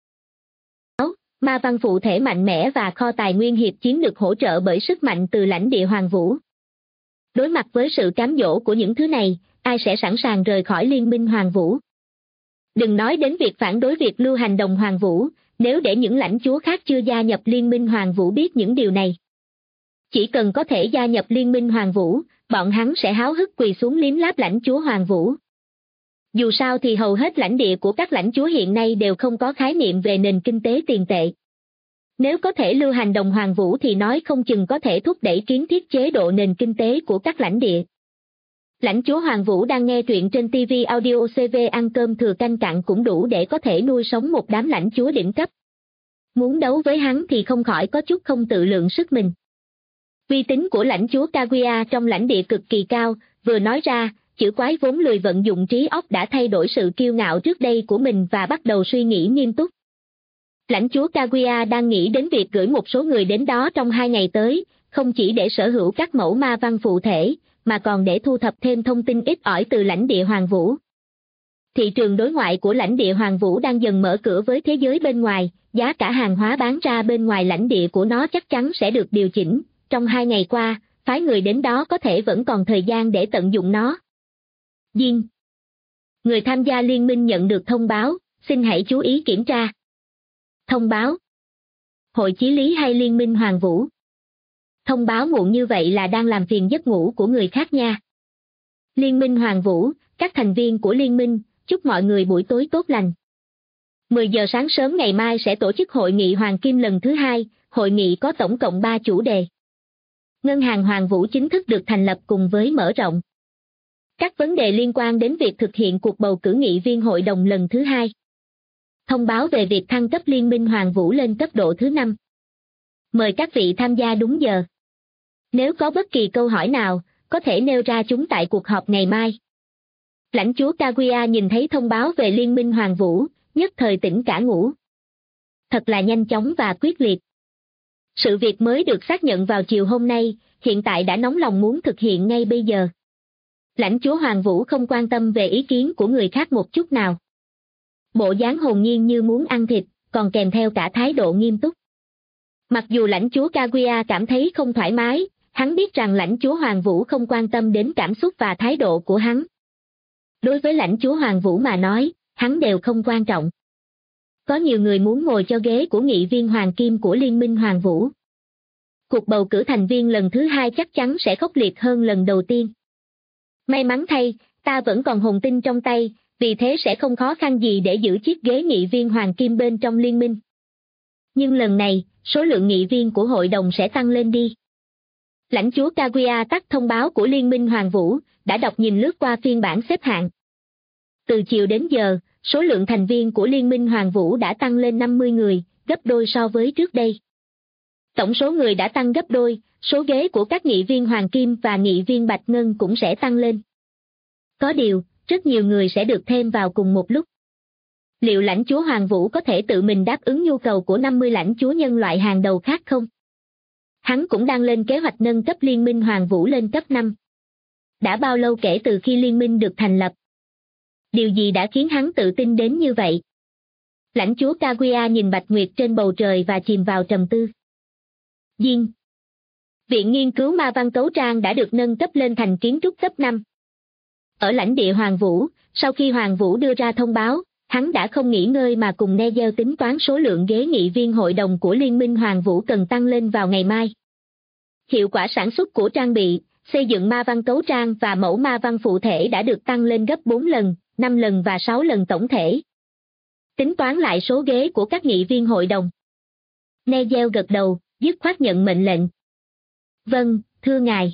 Ma văn phụ thể mạnh mẽ và kho tài nguyên hiệp chiến được hỗ trợ bởi sức mạnh từ lãnh địa Hoàng Vũ. Đối mặt với sự cám dỗ của những thứ này, ai sẽ sẵn sàng rời khỏi Liên minh Hoàng Vũ? Đừng nói đến việc phản đối việc lưu hành đồng Hoàng Vũ, nếu để những lãnh chúa khác chưa gia nhập Liên minh Hoàng Vũ biết những điều này. Chỉ cần có thể gia nhập Liên minh Hoàng Vũ, bọn hắn sẽ háo hức quỳ xuống liếm láp lãnh chúa Hoàng Vũ. Dù sao thì hầu hết lãnh địa của các lãnh chúa hiện nay đều không có khái niệm về nền kinh tế tiền tệ. Nếu có thể lưu hành đồng Hoàng Vũ thì nói không chừng có thể thúc đẩy kiến thiết chế độ nền kinh tế của các lãnh địa. Lãnh chúa Hoàng Vũ đang nghe truyện trên TV Audio CV, ăn cơm thừa canh cặn cũng đủ để có thể nuôi sống một đám lãnh chúa đỉnh cấp. Muốn đấu với hắn thì không khỏi có chút không tự lượng sức mình. Uy tín của lãnh chúa Kaguya trong lãnh địa cực kỳ cao, vừa nói ra, Chữ Quái vốn lười vận dụng trí óc đã thay đổi sự kiêu ngạo trước đây của mình và bắt đầu suy nghĩ nghiêm túc. Lãnh chúa Kaguya đang nghĩ đến việc gửi một số người đến đó trong 2 ngày tới, không chỉ để sở hữu các mẫu ma văn phụ thể, mà còn để thu thập thêm thông tin ít ỏi từ lãnh địa Hoàng Vũ. Thị trường đối ngoại của lãnh địa Hoàng Vũ đang dần mở cửa với thế giới bên ngoài, giá cả hàng hóa bán ra bên ngoài lãnh địa của nó chắc chắn sẽ được điều chỉnh. Trong 2 ngày qua, phái người đến đó có thể vẫn còn thời gian để tận dụng nó. Ding. Người tham gia liên minh nhận được thông báo, xin hãy chú ý kiểm tra. Thông báo. Hội chí lý hay Liên minh Hoàng Vũ? Thông báo muộn như vậy là đang làm phiền giấc ngủ của người khác nha. Liên minh Hoàng Vũ, các thành viên của liên minh, chúc mọi người buổi tối tốt lành. 10 giờ sáng sớm ngày mai sẽ tổ chức hội nghị Hoàng Kim lần thứ 2, hội nghị có tổng cộng 3 chủ đề. Ngân hàng Hoàng Vũ chính thức được thành lập cùng với mở rộng. Các vấn đề liên quan đến việc thực hiện cuộc bầu cử nghị viên hội đồng lần thứ 2. Thông báo về việc thăng cấp Liên minh Hoàng Vũ lên cấp độ thứ 5. Mời các vị tham gia đúng giờ. Nếu có bất kỳ câu hỏi nào, có thể nêu ra chúng tại cuộc họp ngày mai. Lãnh chúa Kaguya nhìn thấy thông báo về Liên minh Hoàng Vũ, nhất thời tỉnh cả ngủ. Thật là nhanh chóng và quyết liệt. Sự việc mới được xác nhận vào chiều hôm nay, hiện tại đã nóng lòng muốn thực hiện ngay bây giờ. Lãnh chúa Hoàng Vũ không quan tâm về ý kiến của người khác một chút nào. Bộ dáng hồn nhiên như muốn ăn thịt, còn kèm theo cả thái độ nghiêm túc. Mặc dù lãnh chúa Kaguya cảm thấy không thoải mái, hắn biết rằng lãnh chúa Hoàng Vũ không quan tâm đến cảm xúc và thái độ của hắn. Đối với lãnh chúa Hoàng Vũ mà nói, hắn đều không quan trọng. Có nhiều người muốn ngồi cho ghế của nghị viên Hoàng Kim của Liên minh Hoàng Vũ. Cuộc bầu cử thành viên lần thứ 2 chắc chắn sẽ khốc liệt hơn lần đầu tiên. May mắn thay, ta vẫn còn hồn tinh trong tay, vì thế sẽ không khó khăn gì để giữ chiếc ghế nghị viên Hoàng Kim bên trong liên minh. Nhưng lần này, số lượng nghị viên của hội đồng sẽ tăng lên đi. Lãnh chúa Kaguya tắt thông báo của Liên minh Hoàng Vũ, đã đọc nhìn lướt qua phiên bản xếp hạng. Từ chiều đến giờ, số lượng thành viên của Liên minh Hoàng Vũ đã tăng lên 50 người, gấp đôi so với trước đây. Tổng số người đã tăng gấp đôi, số ghế của các nghị viên Hoàng Kim và nghị viên Bạch Ngân cũng sẽ tăng lên. Có điều, rất nhiều người sẽ được thêm vào cùng một lúc. Liệu lãnh chúa Hoàng Vũ có thể tự mình đáp ứng nhu cầu của 50 lãnh chúa nhân loại hàng đầu khác không? Hắn cũng đang lên kế hoạch nâng cấp Liên minh Hoàng Vũ lên cấp 5. Đã bao lâu kể từ khi liên minh được thành lập? Điều gì đã khiến hắn tự tin đến như vậy? Lãnh chúa Kaguya nhìn Bạch Nguyệt trên bầu trời và chìm vào trầm tư. Diên. Viện nghiên cứu ma văn cấu trang đã được nâng cấp lên thành kiến trúc cấp 5. Ở lãnh địa Hoàng Vũ, sau khi Hoàng Vũ đưa ra thông báo, hắn đã không nghỉ ngơi mà cùng Negel tính toán số lượng ghế nghị viên hội đồng của Liên minh Hoàng Vũ cần tăng lên vào ngày mai. Hiệu quả sản xuất của trang bị, xây dựng ma văn cấu trang và mẫu ma văn phụ thể đã được tăng lên gấp 4 lần, 5 lần và 6 lần tổng thể. Tính toán lại số ghế của các nghị viên hội đồng. Negel gật đầu, dứt khoát nhận mệnh lệnh. Vâng, thưa ngài.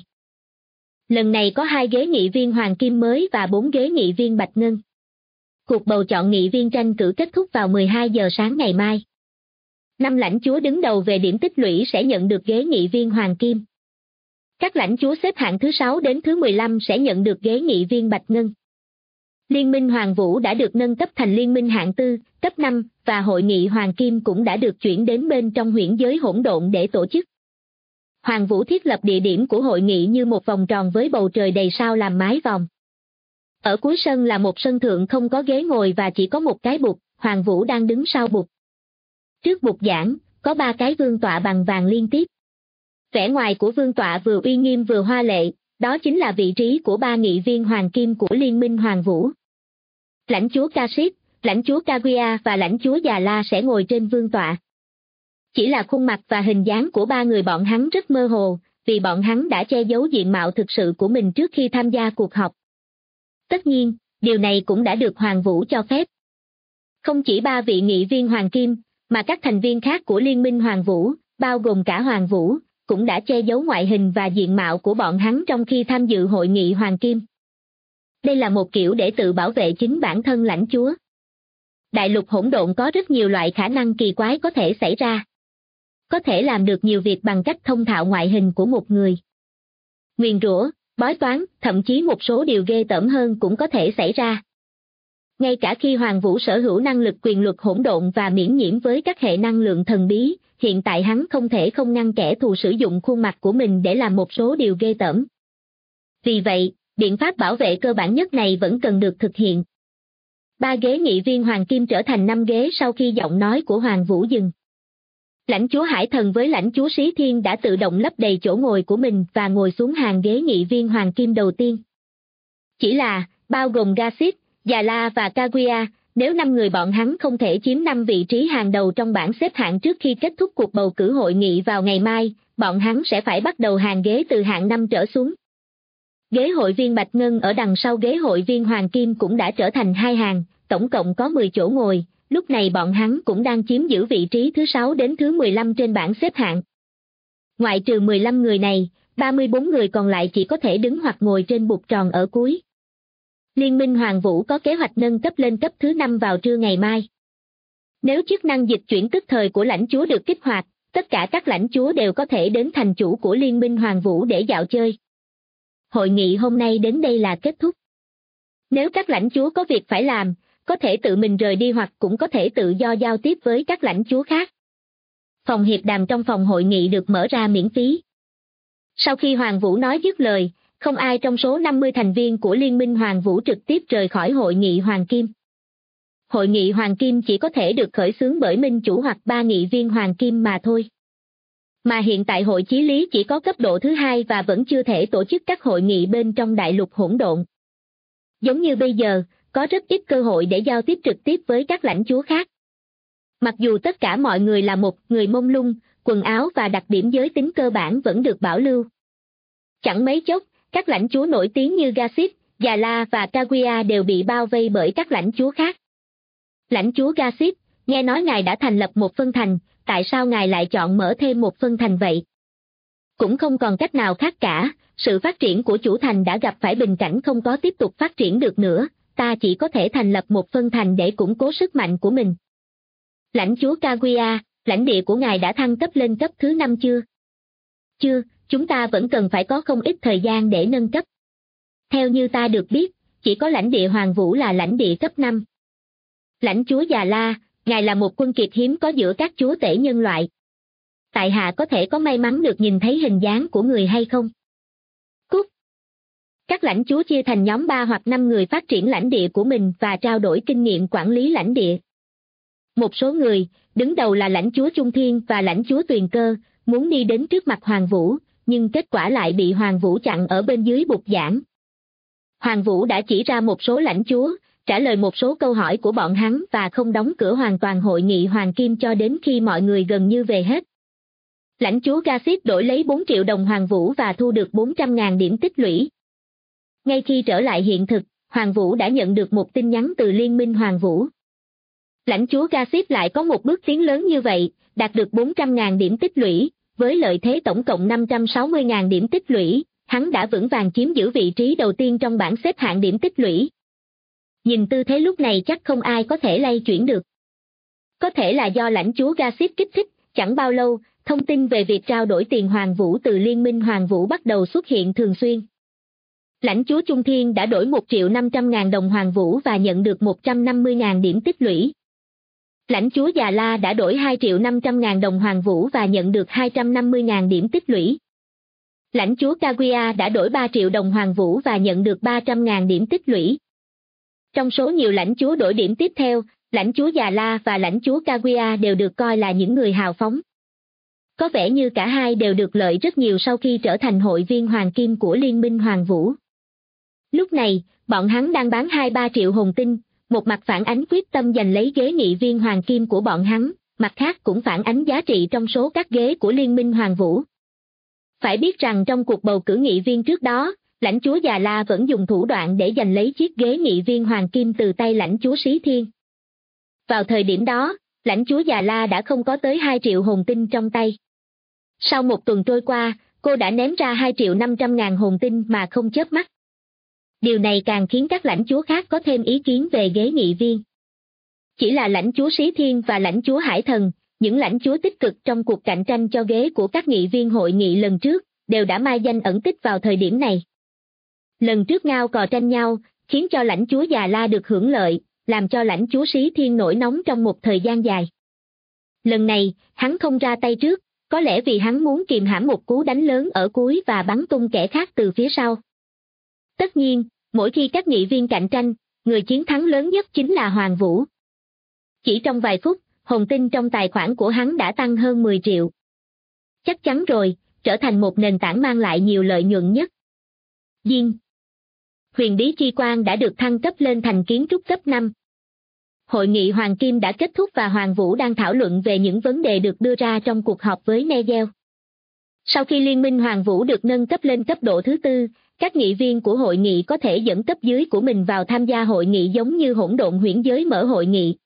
Lần này có 2 ghế nghị viên Hoàng Kim mới và 4 ghế nghị viên Bạch Ngân. Cuộc bầu chọn nghị viên tranh cử kết thúc vào 12 giờ sáng ngày mai. 5 lãnh chúa đứng đầu về điểm tích lũy sẽ nhận được ghế nghị viên Hoàng Kim. Các lãnh chúa xếp hạng thứ 6 đến thứ 15 sẽ nhận được ghế nghị viên Bạch Ngân. Liên minh Hoàng Vũ đã được nâng cấp thành liên minh hạng 4, cấp 5, và hội nghị Hoàng Kim cũng đã được chuyển đến bên trong huyễn giới hỗn độn để tổ chức. Hoàng Vũ thiết lập địa điểm của hội nghị như một vòng tròn với bầu trời đầy sao làm mái vòm. Ở cuối sân là một sân thượng không có ghế ngồi và chỉ có một cái bục, Hoàng Vũ đang đứng sau bục. Trước bục giảng, có 3 cái vương tọa bằng vàng liên tiếp. Vẻ ngoài của vương tọa vừa uy nghiêm vừa hoa lệ, đó chính là vị trí của 3 nghị viên Hoàng Kim của Liên minh Hoàng Vũ. Lãnh chúa Kashyyyk, lãnh chúa Kaguya và lãnh chúa Già La sẽ ngồi trên vương tọa. Chỉ là khuôn mặt và hình dáng của 3 người bọn hắn rất mơ hồ, vì bọn hắn đã che giấu diện mạo thực sự của mình trước khi tham gia cuộc họp. Tất nhiên, điều này cũng đã được Hoàng Vũ cho phép. Không chỉ 3 vị nghị viên Hoàng Kim, mà các thành viên khác của Liên minh Hoàng Vũ, bao gồm cả Hoàng Vũ, cũng đã che giấu ngoại hình và diện mạo của bọn hắn trong khi tham dự hội nghị Hoàng Kim. Đây là một kiểu để tự bảo vệ chính bản thân lãnh chúa. Đại lục hỗn độn có rất nhiều loại khả năng kỳ quái có thể xảy ra. Có thể làm được nhiều việc bằng cách thông thạo ngoại hình của một người. Nguyền rủa, bói toán, thậm chí một số điều ghê tởm hơn cũng có thể xảy ra. Ngay cả khi Hoàng Vũ sở hữu năng lực quyền luật hỗn độn và miễn nhiễm với các hệ năng lượng thần bí, hiện tại hắn không thể không ngăn kẻ thù sử dụng khuôn mặt của mình để làm một số điều ghê tởm. Vì vậy, biện pháp bảo vệ cơ bản nhất này vẫn cần được thực hiện. 3 ghế nghị viên Hoàng Kim trở thành 5 ghế sau khi giọng nói của Hoàng Vũ dừng. Lãnh chúa Hải Thần với lãnh chúa Xí Thiên đã tự động lấp đầy chỗ ngồi của mình và ngồi xuống hàng ghế nghị viên Hoàng Kim đầu tiên. Chỉ là, bao gồm Kashyyyk, Già La và Kaguya, nếu 5 người bọn hắn không thể chiếm 5 vị trí hàng đầu trong bảng xếp hạng trước khi kết thúc cuộc bầu cử hội nghị vào ngày mai, bọn hắn sẽ phải bắt đầu hàng ghế từ hạng 5 trở xuống. Ghế hội viên Bạch Ngân ở đằng sau ghế hội viên Hoàng Kim cũng đã trở thành 2 hàng, tổng cộng có 10 chỗ ngồi, lúc này bọn hắn cũng đang chiếm giữ vị trí thứ 6 đến thứ 15 trên bảng xếp hạng. Ngoại trừ 15 người này, 34 người còn lại chỉ có thể đứng hoặc ngồi trên bục tròn ở cuối. Liên minh Hoàng Vũ có kế hoạch nâng cấp lên cấp thứ 5 vào trưa ngày mai. Nếu chức năng dịch chuyển tức thời của lãnh chúa được kích hoạt, tất cả các lãnh chúa đều có thể đến thành chủ của Liên minh Hoàng Vũ để dạo chơi. Hội nghị hôm nay đến đây là kết thúc. Nếu các lãnh chúa có việc phải làm, có thể tự mình rời đi hoặc cũng có thể tự do giao tiếp với các lãnh chúa khác. Phòng hiệp đàm trong phòng hội nghị được mở ra miễn phí. Sau khi Hoàng Vũ nói dứt lời, không ai trong số 50 thành viên của Liên minh Hoàng Vũ trực tiếp rời khỏi hội nghị Hoàng Kim. Hội nghị Hoàng Kim chỉ có thể được khởi xướng bởi minh chủ hoặc 3 nghị viên Hoàng Kim mà thôi. Mà hiện tại hội chí lý chỉ có cấp độ thứ 2 và vẫn chưa thể tổ chức các hội nghị bên trong đại lục hỗn độn. Giống như bây giờ, có rất ít cơ hội để giao tiếp trực tiếp với các lãnh chúa khác. Mặc dù tất cả mọi người là một người mông lung, quần áo và đặc điểm giới tính cơ bản vẫn được bảo lưu. Chẳng mấy chốc, các lãnh chúa nổi tiếng như Gasip, Già La và Kaguya đều bị bao vây bởi các lãnh chúa khác. Lãnh chúa Gasip, nghe nói ngài đã thành lập một phân thành, tại sao ngài lại chọn mở thêm một phân thành vậy? Cũng không còn cách nào khác cả, sự phát triển của chủ thành đã gặp phải bình cảnh không có tiếp tục phát triển được nữa, ta chỉ có thể thành lập một phân thành để củng cố sức mạnh của mình. Lãnh chúa Kaguya, lãnh địa của ngài đã thăng cấp lên cấp thứ 5 chưa? Chưa, chúng ta vẫn cần phải có không ít thời gian để nâng cấp. Theo như ta được biết, chỉ có lãnh địa Hoàng Vũ là lãnh địa cấp 5. Lãnh chúa Già La, ngài là một quân kiệt hiếm có giữa các chúa tể nhân loại. Tại hạ có thể có may mắn được nhìn thấy hình dáng của người hay không? Cút! Các lãnh chúa chia thành nhóm 3 hoặc 5 người phát triển lãnh địa của mình và trao đổi kinh nghiệm quản lý lãnh địa. Một số người, đứng đầu là lãnh chúa Trung Thiên và lãnh chúa Tuyền Cơ, muốn đi đến trước mặt Hoàng Vũ, nhưng kết quả lại bị Hoàng Vũ chặn ở bên dưới bục giảng. Hoàng Vũ đã chỉ ra một số lãnh chúa, trả lời một số câu hỏi của bọn hắn và không đóng cửa hoàn toàn hội nghị Hoàng Kim cho đến khi mọi người gần như về hết. Lãnh chúa Gasip đổi lấy 4 triệu đồng Hoàng Vũ và thu được 400.000 điểm tích lũy. Ngay khi trở lại hiện thực, Hoàng Vũ đã nhận được một tin nhắn từ Liên minh Hoàng Vũ. Lãnh chúa Gasip lại có một bước tiến lớn như vậy, đạt được 400.000 điểm tích lũy, với lợi thế tổng cộng 560.000 điểm tích lũy, hắn đã vững vàng chiếm giữ vị trí đầu tiên trong bảng xếp hạng điểm tích lũy. Nhìn tư thế lúc này chắc không ai có thể lay chuyển được. Có thể là do lãnh chúa Gasip kích thích, chẳng bao lâu, thông tin về việc trao đổi tiền Hoàng Vũ từ Liên minh Hoàng Vũ bắt đầu xuất hiện thường xuyên. Lãnh chúa Trung Thiên đã đổi 1.500.000 đồng Hoàng Vũ và nhận được 150.000 điểm tích lũy. Lãnh chúa Già La đã đổi 2.500.000 đồng Hoàng Vũ và nhận được 250.000 điểm tích lũy. Lãnh chúa Kaguya đã đổi 3 triệu đồng Hoàng Vũ và nhận được 300.000 điểm tích lũy. Trong số nhiều lãnh chúa đổi điểm tiếp theo, lãnh chúa Già La và lãnh chúa Kaguya đều được coi là những người hào phóng. Có vẻ như cả hai đều được lợi rất nhiều sau khi trở thành hội viên Hoàng Kim của Liên minh Hoàng Vũ. Lúc này, bọn hắn đang bán 2-3 triệu hồn tinh, một mặt phản ánh quyết tâm giành lấy ghế nghị viên Hoàng Kim của bọn hắn, mặt khác cũng phản ánh giá trị trong số các ghế của Liên minh Hoàng Vũ. Phải biết rằng trong cuộc bầu cử nghị viên trước đó, lãnh chúa Già La vẫn dùng thủ đoạn để giành lấy chiếc ghế nghị viên Hoàng Kim từ tay lãnh chúa Xí Thiên. Vào thời điểm đó, lãnh chúa Già La đã không có tới 2 triệu hồn tinh trong tay. Sau một tuần trôi qua, cô đã ném ra 2.500.000 hồn tinh mà không chớp mắt. Điều này càng khiến các lãnh chúa khác có thêm ý kiến về ghế nghị viên. Chỉ là lãnh chúa Xí Thiên và lãnh chúa Hải Thần, những lãnh chúa tích cực trong cuộc cạnh tranh cho ghế của các nghị viên hội nghị lần trước, đều đã mai danh ẩn tích vào thời điểm này. Lần trước ngao cò tranh nhau, khiến cho lãnh chúa Già La được hưởng lợi, làm cho lãnh chúa Xí Thiên nổi nóng trong một thời gian dài. Lần này, hắn không ra tay trước, có lẽ vì hắn muốn kìm hãm một cú đánh lớn ở cuối và bắn tung kẻ khác từ phía sau. Tất nhiên, mỗi khi các nghị viên cạnh tranh, người chiến thắng lớn nhất chính là Hoàng Vũ. Chỉ trong vài phút, hồn tinh trong tài khoản của hắn đã tăng hơn 10 triệu. Chắc chắn rồi, trở thành một nền tảng mang lại nhiều lợi nhuận nhất. Diên. Huyền bí chi quan đã được thăng cấp lên thành kiến trúc cấp 5. Hội nghị Hoàng Kim đã kết thúc và Hoàng Vũ đang thảo luận về những vấn đề được đưa ra trong cuộc họp với Negel. Sau khi Liên minh Hoàng Vũ được nâng cấp lên cấp độ thứ 4, các nghị viên của hội nghị có thể dẫn cấp dưới của mình vào tham gia hội nghị giống như hỗn độn huyễn giới mở hội nghị.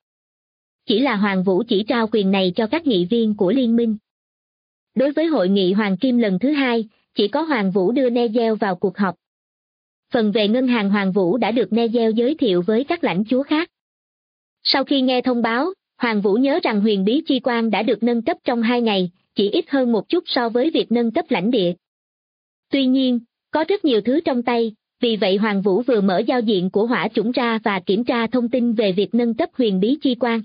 Chỉ là Hoàng Vũ chỉ trao quyền này cho các nghị viên của liên minh. Đối với hội nghị Hoàng Kim lần thứ 2, chỉ có Hoàng Vũ đưa Negel vào cuộc họp. Phần về ngân hàng Hoàng Vũ đã được Negel giới thiệu với các lãnh chúa khác. Sau khi nghe thông báo, Hoàng Vũ nhớ rằng huyền bí chi quan đã được nâng cấp trong 2 ngày, chỉ ít hơn một chút so với việc nâng cấp lãnh địa. Tuy nhiên, có rất nhiều thứ trong tay, Vì vậy Hoàng Vũ vừa mở giao diện của hỏa chủng ra và kiểm tra thông tin về việc nâng cấp huyền bí chi quang.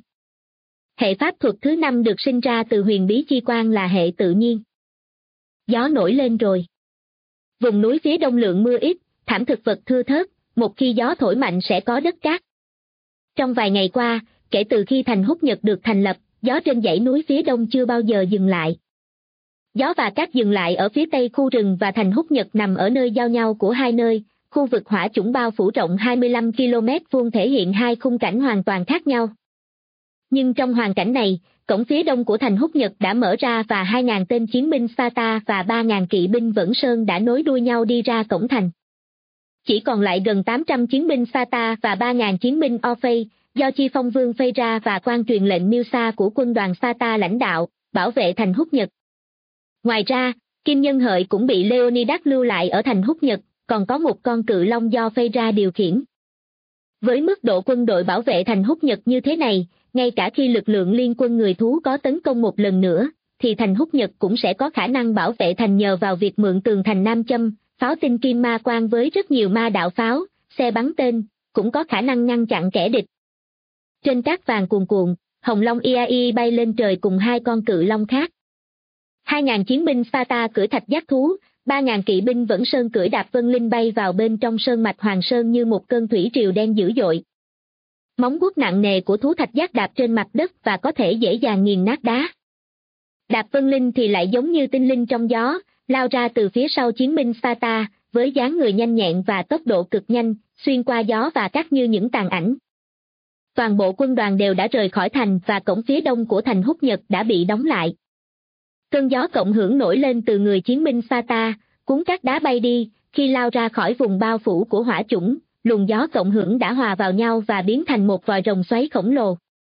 Hệ pháp thuật thứ 5 được sinh ra từ huyền bí chi quang là hệ tự nhiên. Gió nổi lên rồi. Vùng núi phía đông lượng mưa ít, thảm thực vật thưa thớt, một khi gió thổi mạnh sẽ có đất cát. Trong vài ngày qua, kể từ khi thành Húc Nhật được thành lập, gió trên dãy núi phía đông chưa bao giờ dừng lại. Gió và cát dừng lại ở phía tây khu rừng và thành Húc Nhật nằm ở nơi giao nhau của hai nơi, khu vực hỏa chủng bao phủ rộng 25 km vuông thể hiện hai khung cảnh hoàn toàn khác nhau. Nhưng trong hoàn cảnh này, cổng phía đông của thành Húc Nhật đã mở ra và 2.000 tên chiến binh Sparta và 3.000 kỵ binh Vẫn Sơn đã nối đuôi nhau đi ra cổng thành. Chỉ còn lại gần 800 chiến binh Sparta và 3.000 chiến binh Orphei, do Chi Phong Vương Phaedra và quan truyền lệnh Musa của quân đoàn Sparta lãnh đạo, bảo vệ thành Húc Nhật. Ngoài ra, Kim Nhân Hợi cũng bị Leonidas lưu lại ở thành Húc Nhật, còn có một con cự long do Phaedra điều khiển. Với mức độ quân đội bảo vệ thành Húc Nhật như thế này, ngay cả khi lực lượng liên quân người thú có tấn công một lần nữa, thì thành Húc Nhật cũng sẽ có khả năng bảo vệ thành nhờ vào việc mượn tường thành Nam Châm, pháo tinh kim ma quang với rất nhiều ma đạo pháo, xe bắn tên, cũng có khả năng ngăn chặn kẻ địch. Trên cát vàng cuồn cuộn, Hồng Long Iai bay lên trời cùng hai con cự long khác. 2.000 chiến binh Sparta cưỡi thạch giác thú, 3.000 kỵ binh Vẫn Sơn cưỡi đạp vân linh bay vào bên trong sơn mạch Hoàng Sơn như một cơn thủy triều đen dữ dội. Móng vuốt nặng nề của thú thạch giác đạp trên mặt đất và có thể dễ dàng nghiền nát đá. Đạp vân linh thì lại giống như tinh linh trong gió, lao ra từ phía sau chiến binh Sparta, với dáng người nhanh nhẹn và tốc độ cực nhanh, xuyên qua gió và cát như những tàn ảnh. Toàn bộ quân đoàn đều đã rời khỏi thành và cổng phía đông của thành Húc Nhật đã bị đóng lại. Cơn gió cộng hưởng nổi lên từ người chiến binh Sparta, cuốn các đá bay đi, khi lao ra khỏi vùng bao phủ của hỏa chủng, luồng gió cộng hưởng đã hòa vào nhau và biến thành một vòi rồng xoáy khổng lồ.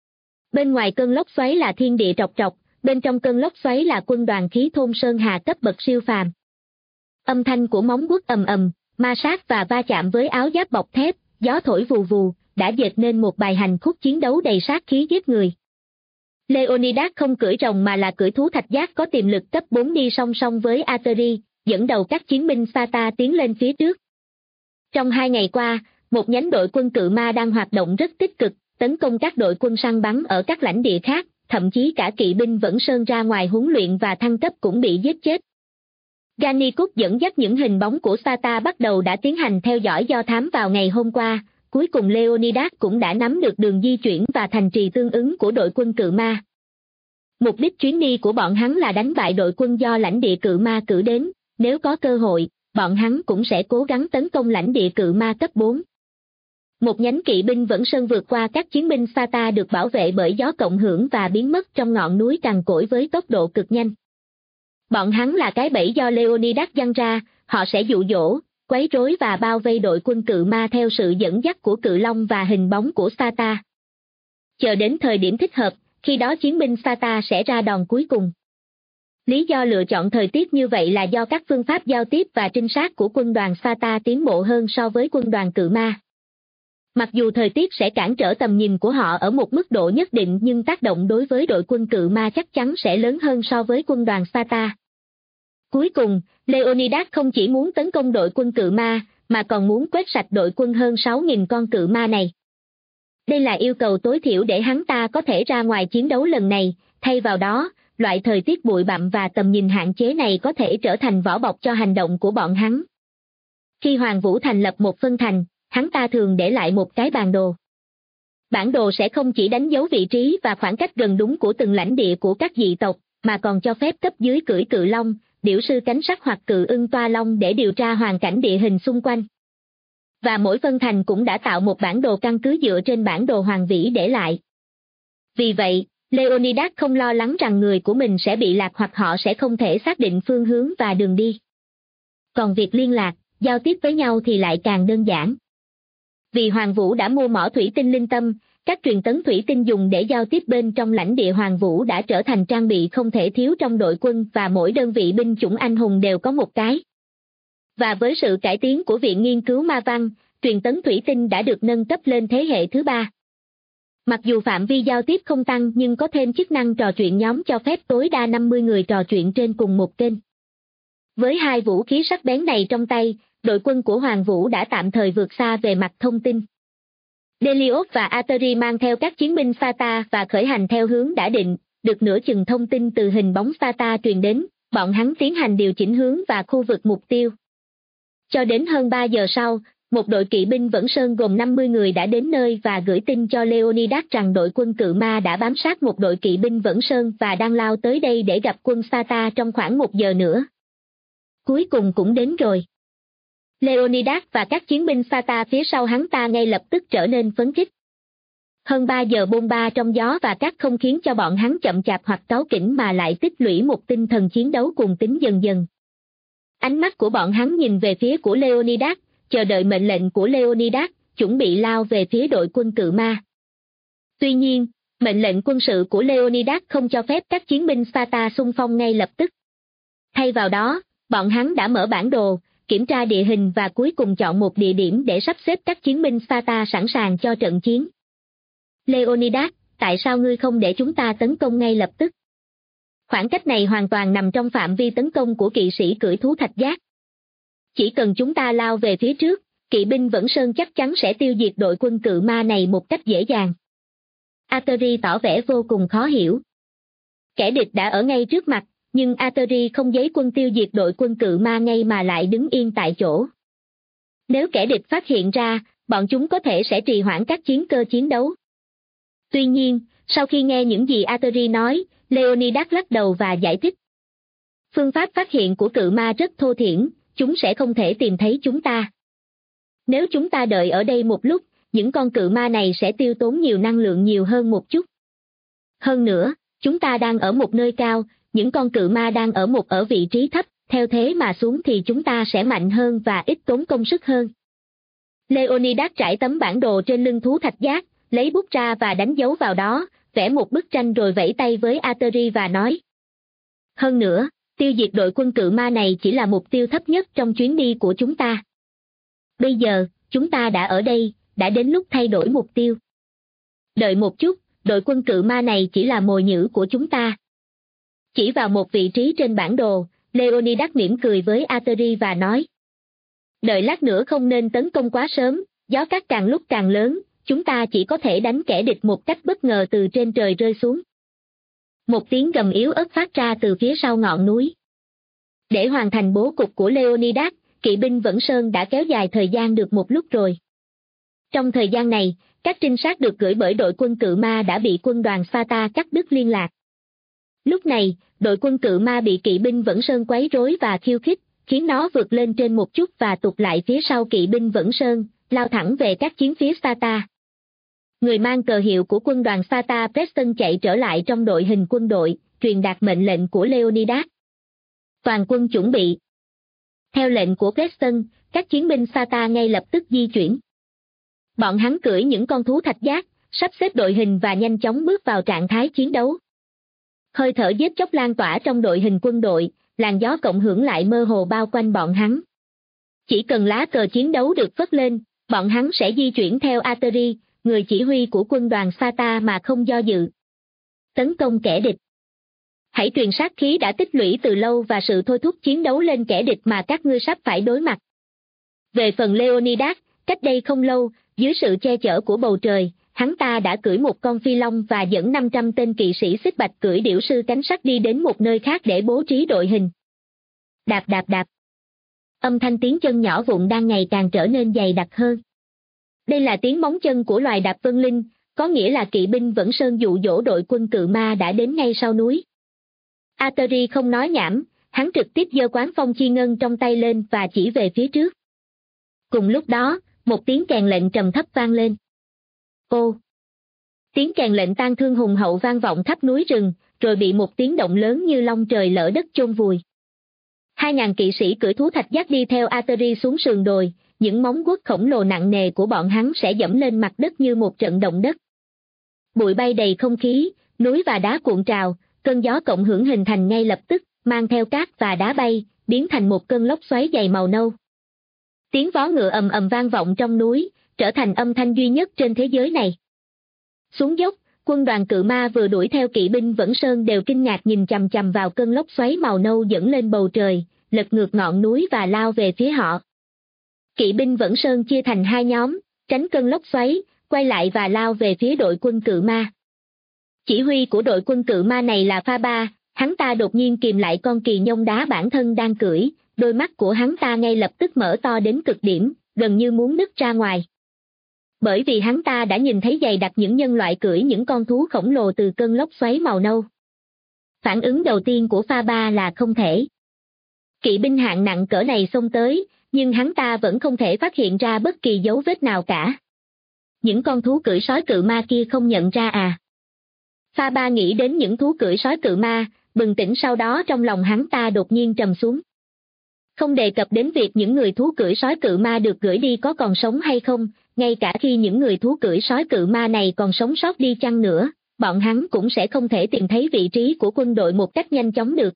Bên ngoài cơn lốc xoáy là thiên địa trọc trọc, bên trong cơn lốc xoáy là quân đoàn khí thôn sơn hà cấp bậc siêu phàm. Âm thanh của móng vuốt ầm ầm, ma sát và va chạm với áo giáp bọc thép, gió thổi vù vù, đã dệt nên một bài hành khúc chiến đấu đầy sát khí giết người. Leonidas không cưỡi rồng mà là cưỡi thú thạch giác có tiềm lực cấp 4 đi song song với Ateri, dẫn đầu các chiến binh Sparta tiến lên phía trước. Trong 2 ngày qua, một nhánh đội quân cự ma đang hoạt động rất tích cực, tấn công các đội quân săn bắn ở các lãnh địa khác, thậm chí cả kỵ binh Vẫn Sơn ra ngoài huấn luyện và thăng cấp cũng bị giết chết. Gannicus dẫn dắt những hình bóng của Sparta bắt đầu đã tiến hành theo dõi do thám vào ngày hôm qua, cuối cùng Leonidas cũng đã nắm được đường di chuyển và thành trì tương ứng của đội quân cự ma. Mục đích chuyến đi của bọn hắn là đánh bại đội quân do lãnh địa cự ma cử đến, nếu có cơ hội, bọn hắn cũng sẽ cố gắng tấn công lãnh địa cự ma cấp 4. Một nhánh kỵ binh Vẫn Sơn vượt qua các chiến binh Sparta được bảo vệ bởi gió cộng hưởng và biến mất trong ngọn núi cằn cỗi với tốc độ cực nhanh. Bọn hắn là cái bẫy do Leonidas giăng ra, họ sẽ dụ dỗ, quấy rối và bao vây đội quân cự ma theo sự dẫn dắt của cự long và hình bóng của Sparta. Chờ đến thời điểm thích hợp, khi đó chiến binh Sparta sẽ ra đòn cuối cùng. Lý do lựa chọn thời tiết như vậy là do các phương pháp giao tiếp và trinh sát của quân đoàn Sparta tiến bộ hơn so với quân đoàn cự ma. Mặc dù thời tiết sẽ cản trở tầm nhìn của họ ở một mức độ nhất định nhưng tác động đối với đội quân cự ma chắc chắn sẽ lớn hơn so với quân đoàn Sparta. Cuối cùng, Leonidas không chỉ muốn tấn công đội quân cự ma, mà còn muốn quét sạch đội quân hơn 6.000 con cự ma này. Đây là yêu cầu tối thiểu để hắn ta có thể ra ngoài chiến đấu lần này, thay vào đó, loại thời tiết bụi bặm và tầm nhìn hạn chế này có thể trở thành vỏ bọc cho hành động của bọn hắn. Khi Hoàng Vũ thành lập một phân thành, hắn ta thường để lại một cái bản đồ. Bản đồ sẽ không chỉ đánh dấu vị trí và khoảng cách gần đúng của từng lãnh địa của các dị tộc, mà còn cho phép cấp dưới cưỡi cự long, điểu sư cánh sắt hoặc cự ưng toa long để điều tra hoàn cảnh địa hình xung quanh. Và mỗi phân thành cũng đã tạo một bản đồ căn cứ dựa trên bản đồ Hoàng Vĩ để lại. Vì vậy, Leonidas không lo lắng rằng người của mình sẽ bị lạc hoặc họ sẽ không thể xác định phương hướng và đường đi. Còn việc liên lạc, giao tiếp với nhau thì lại càng đơn giản. Vì Hoàng Vũ đã mua mỏ thủy tinh linh tâm, các truyền tấn thủy tinh dùng để giao tiếp bên trong lãnh địa Hoàng Vũ đã trở thành trang bị không thể thiếu trong đội quân và mỗi đơn vị binh chủng anh hùng đều có một cái. Và với sự cải tiến của Viện Nghiên cứu Ma Văn, truyền tấn thủy tinh đã được nâng cấp lên thế hệ thứ 3. Mặc dù phạm vi giao tiếp không tăng nhưng có thêm chức năng trò chuyện nhóm cho phép tối đa 50 người trò chuyện trên cùng một kênh. Với hai vũ khí sắc bén này trong tay, đội quân của Hoàng Vũ đã tạm thời vượt xa về mặt thông tin. Delios và Ateri mang theo các chiến binh Sparta và khởi hành theo hướng đã định, được nửa chừng thông tin từ hình bóng Sparta truyền đến, bọn hắn tiến hành điều chỉnh hướng và khu vực mục tiêu. Cho đến hơn 3 giờ sau, một đội kỵ binh Vẫn Sơn gồm 50 người đã đến nơi và gửi tin cho Leonidas rằng đội quân Cự Ma đã bám sát một đội kỵ binh Vẫn Sơn và đang lao tới đây để gặp quân Sparta trong khoảng 1 giờ nữa. Cuối cùng cũng đến rồi. Leonidas và các chiến binh Sparta phía sau hắn ta ngay lập tức trở nên phấn khích. Hơn 3 giờ bôn ba trong gió và cát không khiến cho bọn hắn chậm chạp hoặc cáu kỉnh mà lại tích lũy một tinh thần chiến đấu cuồng tín dần dần. Ánh mắt của bọn hắn nhìn về phía của Leonidas, chờ đợi mệnh lệnh của Leonidas, chuẩn bị lao về phía đội quân Cự Ma. Tuy nhiên, mệnh lệnh quân sự của Leonidas không cho phép các chiến binh Sparta xung phong ngay lập tức. Thay vào đó, bọn hắn đã mở bản đồ, kiểm tra địa hình và cuối cùng chọn một địa điểm để sắp xếp các chiến binh Sparta sẵn sàng cho trận chiến. Leonidas, tại sao ngươi không để chúng ta tấn công ngay lập tức? Khoảng cách này hoàn toàn nằm trong phạm vi tấn công của kỵ sĩ cưỡi thú thạch giác. Chỉ cần chúng ta lao về phía trước, kỵ binh Vẫn Sơn chắc chắn sẽ tiêu diệt đội quân Cự Ma này một cách dễ dàng. Ateri tỏ vẻ vô cùng khó hiểu. Kẻ địch đã ở ngay trước mặt, nhưng Ateri không giấy quân tiêu diệt đội quân Cự Ma ngay mà lại đứng yên tại chỗ. Nếu kẻ địch phát hiện ra, bọn chúng có thể sẽ trì hoãn các chiến cơ chiến đấu. Tuy nhiên, sau khi nghe những gì Ateri nói, Leonidas lắc đầu và giải thích. Phương pháp phát hiện của Cự Ma rất thô thiển, chúng sẽ không thể tìm thấy chúng ta. Nếu chúng ta đợi ở đây một lúc, những con Cự Ma này sẽ tiêu tốn nhiều năng lượng nhiều hơn một chút. Hơn nữa, chúng ta đang ở một nơi cao, những con Cự Ma đang ở vị trí thấp, theo thế mà xuống thì chúng ta sẽ mạnh hơn và ít tốn công sức hơn. Leonidas trải tấm bản đồ trên lưng thú thạch giác, lấy bút ra và đánh dấu vào đó, vẽ một bức tranh rồi vẫy tay với Ateri và nói. Hơn nữa, tiêu diệt đội quân Cự Ma này chỉ là mục tiêu thấp nhất trong chuyến đi của chúng ta. Bây giờ, chúng ta đã ở đây, đã đến lúc thay đổi mục tiêu. Đợi một chút, đội quân Cự Ma này chỉ là mồi nhử của chúng ta. Chỉ vào một vị trí trên bản đồ, Leonidas mỉm cười với Ateri và nói. Đợi lát nữa không nên tấn công quá sớm, gió cát càng lúc càng lớn, chúng ta chỉ có thể đánh kẻ địch một cách bất ngờ từ trên trời rơi xuống. Một tiếng gầm yếu ớt phát ra từ phía sau ngọn núi. Để hoàn thành bố cục của Leonidas, kỵ binh Vẫn Sơn đã kéo dài thời gian được một lúc rồi. Trong thời gian này, các trinh sát được gửi bởi đội quân Cự Ma đã bị quân đoàn Sparta cắt đứt liên lạc. Lúc này, đội quân Cự Ma bị kỵ binh Vẫn Sơn quấy rối và khiêu khích, khiến nó vượt lên trên một chút và tụt lại phía sau kỵ binh Vẫn Sơn, lao thẳng về các chiến phía Sparta. Người mang cờ hiệu của quân đoàn Sparta Preston chạy trở lại trong đội hình quân đội, truyền đạt mệnh lệnh của Leonidas. Toàn quân chuẩn bị. Theo lệnh của Preston, các chiến binh Sparta ngay lập tức di chuyển. Bọn hắn cưỡi những con thú thạch giác, sắp xếp đội hình và nhanh chóng bước vào trạng thái chiến đấu. Hơi thở giết chóc lan tỏa trong đội hình quân đội, làn gió cộng hưởng lại mơ hồ bao quanh bọn hắn. Chỉ cần lá cờ chiến đấu được phất lên, bọn hắn sẽ di chuyển theo Ateri, người chỉ huy của quân đoàn Sparta mà không do dự. Tấn công kẻ địch. Hãy truyền sát khí đã tích lũy từ lâu và sự thôi thúc chiến đấu lên kẻ địch mà các ngươi sắp phải đối mặt. Về phần Leonidas, cách đây không lâu, dưới sự che chở của bầu trời, hắn ta đã cưỡi một con phi long và dẫn 500 tên kỵ sĩ xích bạch cưỡi điểu sư cánh sắt đi đến một nơi khác để bố trí đội hình. Đạp đạp đạp. Âm thanh tiếng chân nhỏ vụn đang ngày càng trở nên dày đặc hơn. Đây là tiếng móng chân của loài đạp vân linh, có nghĩa là kỵ binh Vẫn Sơn dụ dỗ đội quân Cự Ma đã đến ngay sau núi. Ateri không nói nhảm, hắn trực tiếp giơ quán phong chi ngân trong tay lên và chỉ về phía trước. Cùng lúc đó, một tiếng kèn lệnh trầm thấp vang lên. Ô! Tiếng kèn lệnh tang thương hùng hậu vang vọng khắp núi rừng, rồi bị một tiếng động lớn như long trời lở đất chôn vùi. 2.000 kỵ sĩ cưỡi thú thạch giác đi theo Ateri xuống sườn đồi, những móng guốc khổng lồ nặng nề của bọn hắn sẽ dẫm lên mặt đất như một trận động đất. Bụi bay đầy không khí, núi và đá cuộn trào, cơn gió cộng hưởng hình thành ngay lập tức, mang theo cát và đá bay, biến thành một cơn lốc xoáy dày màu nâu. Tiếng vó ngựa ầm ầm vang vọng trong núi, trở thành âm thanh duy nhất trên thế giới này. Xuống dốc, quân đoàn Cự Ma vừa đuổi theo kỵ binh Vẫn Sơn đều kinh ngạc nhìn chằm chằm vào cơn lốc xoáy màu nâu dẫn lên bầu trời, lật ngược ngọn núi và lao về phía họ. Kỵ binh Vẫn Sơn chia thành hai nhóm, tránh cơn lốc xoáy, quay lại và lao về phía đội quân cự ma. Chỉ huy của đội quân cự ma này là Pha Ba, hắn ta đột nhiên kìm lại con kỳ nhông đá bản thân đang cưỡi, đôi mắt của hắn ta ngay lập tức mở to đến cực điểm, gần như muốn nứt ra ngoài. Bởi vì hắn ta đã nhìn thấy dày đặc những nhân loại cưỡi những con thú khổng lồ từ cơn lốc xoáy màu nâu. Phản ứng đầu tiên của Pha Ba là không thể. Kỵ binh hạng nặng cỡ này xông tới, nhưng hắn ta vẫn không thể phát hiện ra bất kỳ dấu vết nào cả. Những con thú cưỡi sói cự ma kia không nhận ra à? Pha Ba nghĩ đến những thú cưỡi sói cự ma, bừng tỉnh sau đó trong lòng hắn ta đột nhiên trầm xuống. Không đề cập đến việc những người thú cưỡi sói cự ma được gửi đi có còn sống hay không, ngay cả khi những người thú cưỡi sói cự ma này còn sống sót đi chăng nữa, bọn hắn cũng sẽ không thể tìm thấy vị trí của quân đội một cách nhanh chóng được.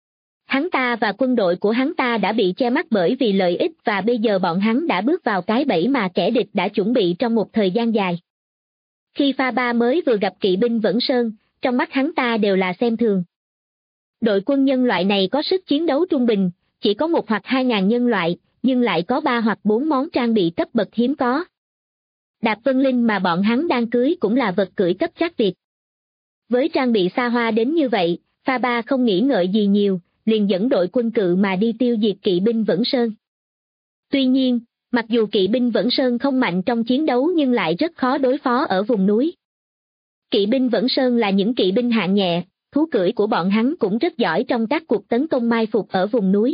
Hắn ta và quân đội của hắn ta đã bị che mắt bởi vì lợi ích và bây giờ bọn hắn đã bước vào cái bẫy mà kẻ địch đã chuẩn bị trong một thời gian dài. Khi Pha Ba mới vừa gặp kỵ binh Vẫn Sơn, trong mắt hắn ta đều là xem thường. Đội quân nhân loại này có sức chiến đấu trung bình, chỉ có 1 hoặc 2.000 nhân loại, nhưng lại có 3 hoặc 4 món trang bị cấp bậc hiếm có. Đạp Vân Linh mà bọn hắn đang cưới cũng là vật cưỡi cấp chắc Việt. Với trang bị xa hoa đến như vậy, Pha Ba không nghĩ ngợi gì nhiều, liền dẫn đội quân cự mà đi tiêu diệt kỵ binh Vẫn Sơn. Tuy nhiên, mặc dù kỵ binh Vẫn Sơn không mạnh trong chiến đấu nhưng lại rất khó đối phó ở vùng núi. Kỵ binh Vẫn Sơn là những kỵ binh hạng nhẹ, thú cưỡi của bọn hắn cũng rất giỏi trong các cuộc tấn công mai phục ở vùng núi.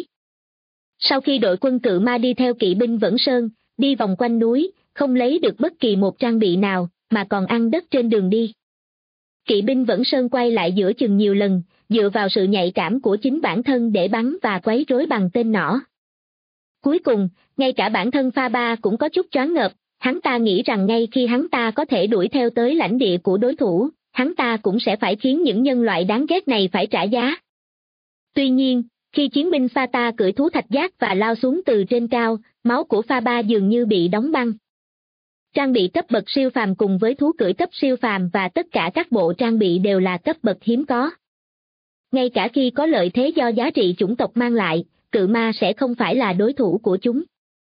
Sau khi đội quân cự ma đi theo kỵ binh Vẫn Sơn, đi vòng quanh núi, không lấy được bất kỳ một trang bị nào, mà còn ăn đất trên đường đi. Kỵ binh Vẫn Sơn quay lại giữa chừng nhiều lần, dựa vào sự nhạy cảm của chính bản thân để bắn và quấy rối bằng tên nỏ. Cuối cùng, ngay cả bản thân Pha Ba cũng có chút choáng ngợp, hắn ta nghĩ rằng ngay khi hắn ta có thể đuổi theo tới lãnh địa của đối thủ, hắn ta cũng sẽ phải khiến những nhân loại đáng ghét này phải trả giá. Tuy nhiên, khi chiến binh Pha Ta cưỡi thú thạch giác và lao xuống từ trên cao, máu của Pha Ba dường như bị đóng băng. Trang bị cấp bậc siêu phàm cùng với thú cưỡi cấp siêu phàm và tất cả các bộ trang bị đều là cấp bậc hiếm có. Ngay cả khi có lợi thế do giá trị chủng tộc mang lại, cự ma sẽ không phải là đối thủ của chúng.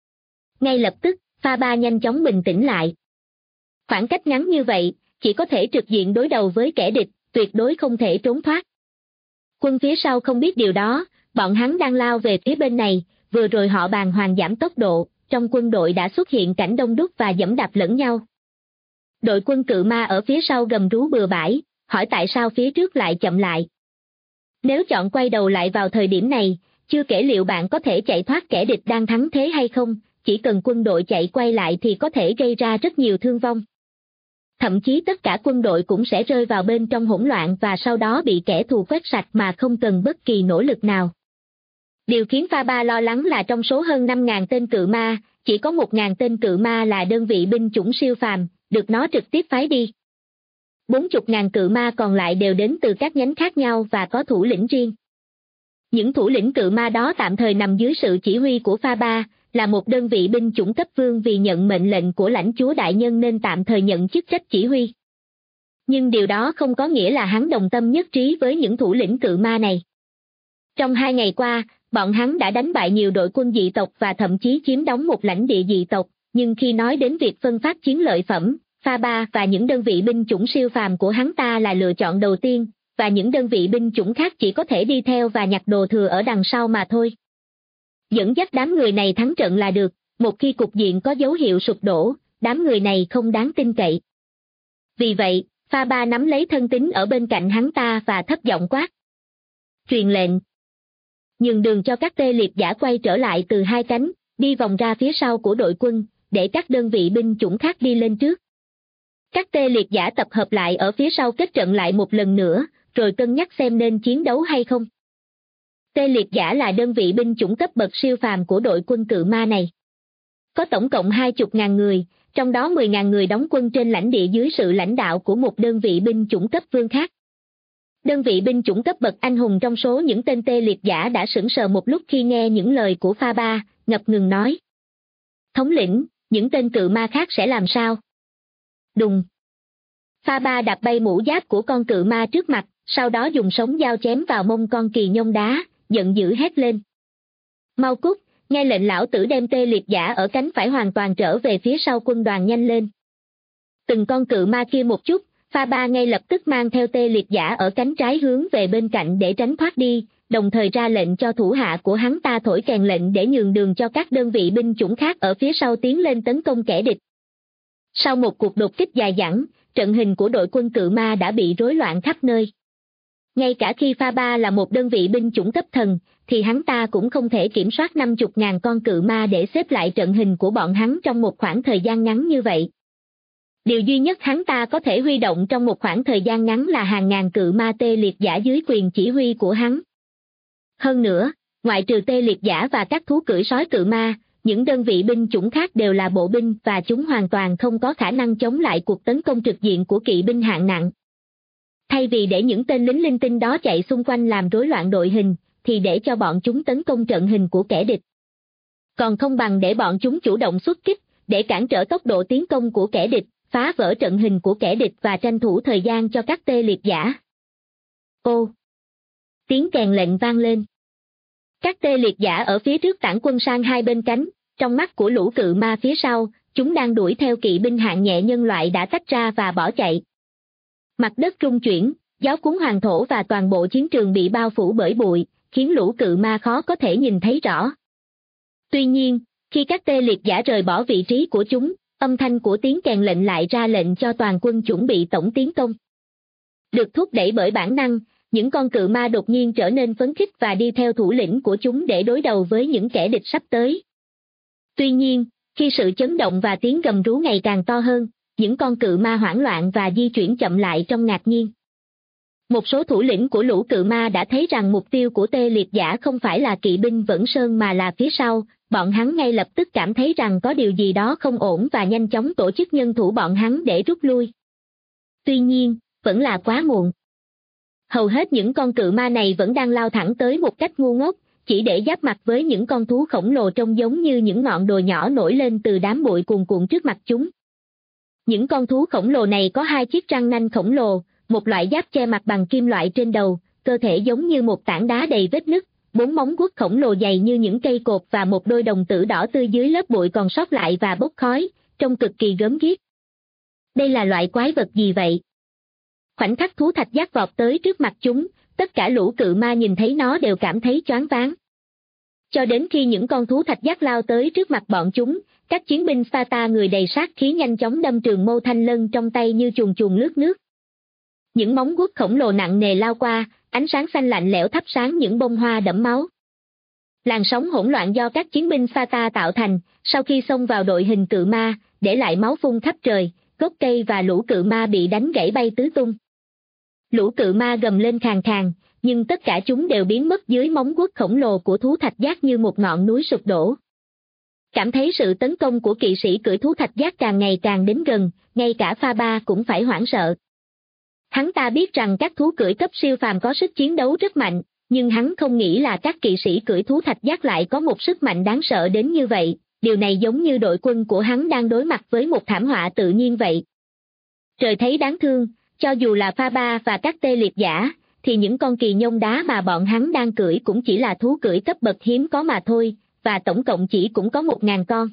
Ngay lập tức, Pha Ba nhanh chóng bình tĩnh lại. Khoảng cách ngắn như vậy, chỉ có thể trực diện đối đầu với kẻ địch, tuyệt đối không thể trốn thoát. Quân phía sau không biết điều đó, bọn hắn đang lao về phía bên này, vừa rồi họ bàng hoàng giảm tốc độ, trong quân đội đã xuất hiện cảnh đông đúc và giẫm đạp lẫn nhau. Đội quân cự ma ở phía sau gầm rú bừa bãi, hỏi tại sao phía trước lại chậm lại. Nếu chọn quay đầu lại vào thời điểm này, chưa kể liệu bạn có thể chạy thoát kẻ địch đang thắng thế hay không, chỉ cần quân đội chạy quay lại thì có thể gây ra rất nhiều thương vong. Thậm chí tất cả quân đội cũng sẽ rơi vào bên trong hỗn loạn và sau đó bị kẻ thù quét sạch mà không cần bất kỳ nỗ lực nào. Điều khiến Pha Ba lo lắng là trong số hơn 5.000 tên cự ma, chỉ có 1.000 tên cự ma là đơn vị binh chủng siêu phàm, được nó trực tiếp phái đi. 40.000 cự ma còn lại đều đến từ các nhánh khác nhau và có thủ lĩnh riêng. Những thủ lĩnh cự ma đó tạm thời nằm dưới sự chỉ huy của Pha Ba, là một đơn vị binh chủng cấp vương vì nhận mệnh lệnh của lãnh chúa đại nhân nên tạm thời nhận chức trách chỉ huy. Nhưng điều đó không có nghĩa là hắn đồng tâm nhất trí với những thủ lĩnh cự ma này. Trong 2 ngày qua, bọn hắn đã đánh bại nhiều đội quân dị tộc và thậm chí chiếm đóng một lãnh địa dị tộc, nhưng khi nói đến việc phân phát chiến lợi phẩm, Pha Ba và những đơn vị binh chủng siêu phàm của hắn ta là lựa chọn đầu tiên, và những đơn vị binh chủng khác chỉ có thể đi theo và nhặt đồ thừa ở đằng sau mà thôi. Dẫn dắt đám người này thắng trận là được, một khi cục diện có dấu hiệu sụp đổ, đám người này không đáng tin cậy. Vì vậy, Pha Ba nắm lấy thân tín ở bên cạnh hắn ta và thấp giọng quát. Truyền lệnh. Nhường đường cho các tê liệt giả quay trở lại từ 2 cánh, đi vòng ra phía sau của đội quân, để các đơn vị binh chủng khác đi lên trước. Các tê liệt giả tập hợp lại ở phía sau kết trận lại một lần nữa, rồi cân nhắc xem nên chiến đấu hay không. Tê liệt giả là đơn vị binh chủng cấp bậc siêu phàm của đội quân cự ma này. Có tổng cộng 20.000 người, trong đó 10.000 người đóng quân trên lãnh địa dưới sự lãnh đạo của một đơn vị binh chủng cấp vương khác. Đơn vị binh chủng cấp bậc anh hùng trong số những tên tê liệt giả đã sững sờ một lúc khi nghe những lời của Pha Ba, ngập ngừng nói. Thống lĩnh, những tên cự ma khác sẽ làm sao? Đùng. Pha Ba đạp bay mũ giáp của con cự ma trước mặt, sau đó dùng sống dao chém vào mông con kỳ nhông đá, giận dữ hét lên. Mau cút, nghe lệnh lão tử đem tê liệt giả ở cánh phải hoàn toàn trở về phía sau quân đoàn nhanh lên. Từng con cự ma kia một chút, Pha Ba ngay lập tức mang theo tê liệt giả ở cánh trái hướng về bên cạnh để tránh thoát đi, đồng thời ra lệnh cho thủ hạ của hắn ta thổi kèn lệnh để nhường đường cho các đơn vị binh chủng khác ở phía sau tiến lên tấn công kẻ địch. Sau một cuộc đột kích dài dẳng, trận hình của đội quân cự ma đã bị rối loạn khắp nơi. Ngay cả khi Pha Ba là một đơn vị binh chủng cấp thần, thì hắn ta cũng không thể kiểm soát 50.000 con cự ma để xếp lại trận hình của bọn hắn trong một khoảng thời gian ngắn như vậy. Điều duy nhất hắn ta có thể huy động trong một khoảng thời gian ngắn là hàng ngàn cự ma tê liệt giả dưới quyền chỉ huy của hắn. Hơn nữa, ngoại trừ tê liệt giả và các thú cưỡi sói cự ma, những đơn vị binh chủng khác đều là bộ binh và chúng hoàn toàn không có khả năng chống lại cuộc tấn công trực diện của kỵ binh hạng nặng. Thay vì để những tên lính linh tinh đó chạy xung quanh làm rối loạn đội hình, thì để cho bọn chúng tấn công trận hình của kẻ địch. Còn không bằng để bọn chúng chủ động xuất kích, để cản trở tốc độ tiến công của kẻ địch, phá vỡ trận hình của kẻ địch và tranh thủ thời gian cho các tê liệt giả. Ô! Tiếng kèn lệnh vang lên. Các tê liệt giả ở phía trước tản quân sang hai bên cánh, trong mắt của lũ cự ma phía sau, chúng đang đuổi theo kỵ binh hạng nhẹ nhân loại đã tách ra và bỏ chạy. Mặt đất rung chuyển, gió cuốn hoàng thổ và toàn bộ chiến trường bị bao phủ bởi bụi, khiến lũ cự ma khó có thể nhìn thấy rõ. Tuy nhiên, khi các tê liệt giả rời bỏ vị trí của chúng, âm thanh của tiếng kèn lệnh lại ra lệnh cho toàn quân chuẩn bị tổng tiến công. Được thúc đẩy bởi bản năng, những con cự ma đột nhiên trở nên phấn khích và đi theo thủ lĩnh của chúng để đối đầu với những kẻ địch sắp tới. Tuy nhiên, khi sự chấn động và tiếng gầm rú ngày càng to hơn, những con cự ma hoảng loạn và di chuyển chậm lại trong ngạc nhiên. Một số thủ lĩnh của lũ cự ma đã thấy rằng mục tiêu của tê liệt giả không phải là kỵ binh Vẫn Sơn mà là phía sau, bọn hắn ngay lập tức cảm thấy rằng có điều gì đó không ổn và nhanh chóng tổ chức nhân thủ bọn hắn để rút lui. Tuy nhiên, vẫn là quá muộn. Hầu hết những con cự ma này vẫn đang lao thẳng tới một cách ngu ngốc, chỉ để giáp mặt với những con thú khổng lồ trông giống như những ngọn đồi nhỏ nổi lên từ đám bụi cuồn cuộn trước mặt chúng. Những con thú khổng lồ này có hai chiếc răng nanh khổng lồ, một loại giáp che mặt bằng kim loại trên đầu, cơ thể giống như một tảng đá đầy vết nứt, bốn móng vuốt khổng lồ dày như những cây cột và một đôi đồng tử đỏ tươi dưới lớp bụi còn sót lại và bốc khói, trông cực kỳ gớm ghiếc. Đây là loại quái vật gì vậy? Khoảnh khắc thú thạch giác vọt tới trước mặt chúng, tất cả lũ cự ma nhìn thấy nó đều cảm thấy choáng váng. Cho đến khi những con thú thạch giác lao tới trước mặt bọn chúng, các chiến binh Sparta người đầy sát khí nhanh chóng đâm trường mâu thanh lân trong tay như chuồn chuồn lướt nước. Những móng vuốt khổng lồ nặng nề lao qua, ánh sáng xanh lạnh lẽo thắp sáng những bông hoa đẫm máu. Làn sóng hỗn loạn do các chiến binh Sparta tạo thành, sau khi xông vào đội hình cự ma, để lại máu phun khắp trời, gốc cây và lũ cự ma bị đánh gãy bay tứ tung. Lũ cự ma gầm lên khàn khàn, nhưng tất cả chúng đều biến mất dưới móng vuốt khổng lồ của thú thạch giác như một ngọn núi sụp đổ. Cảm thấy sự tấn công của kỵ sĩ cưỡi thú thạch giác càng ngày càng đến gần, ngay cả Pha Ba cũng phải hoảng sợ. Hắn ta biết rằng các thú cưỡi cấp siêu phàm có sức chiến đấu rất mạnh, nhưng hắn không nghĩ là các kỵ sĩ cưỡi thú thạch giác lại có một sức mạnh đáng sợ đến như vậy, điều này giống như đội quân của hắn đang đối mặt với một thảm họa tự nhiên vậy. Trời thấy đáng thương, cho dù là Pha Ba và các tê liệt giả, thì những con kỳ nhông đá mà bọn hắn đang cưỡi cũng chỉ là thú cưỡi cấp bậc hiếm có mà thôi, và tổng cộng chỉ cũng có 1.000 con.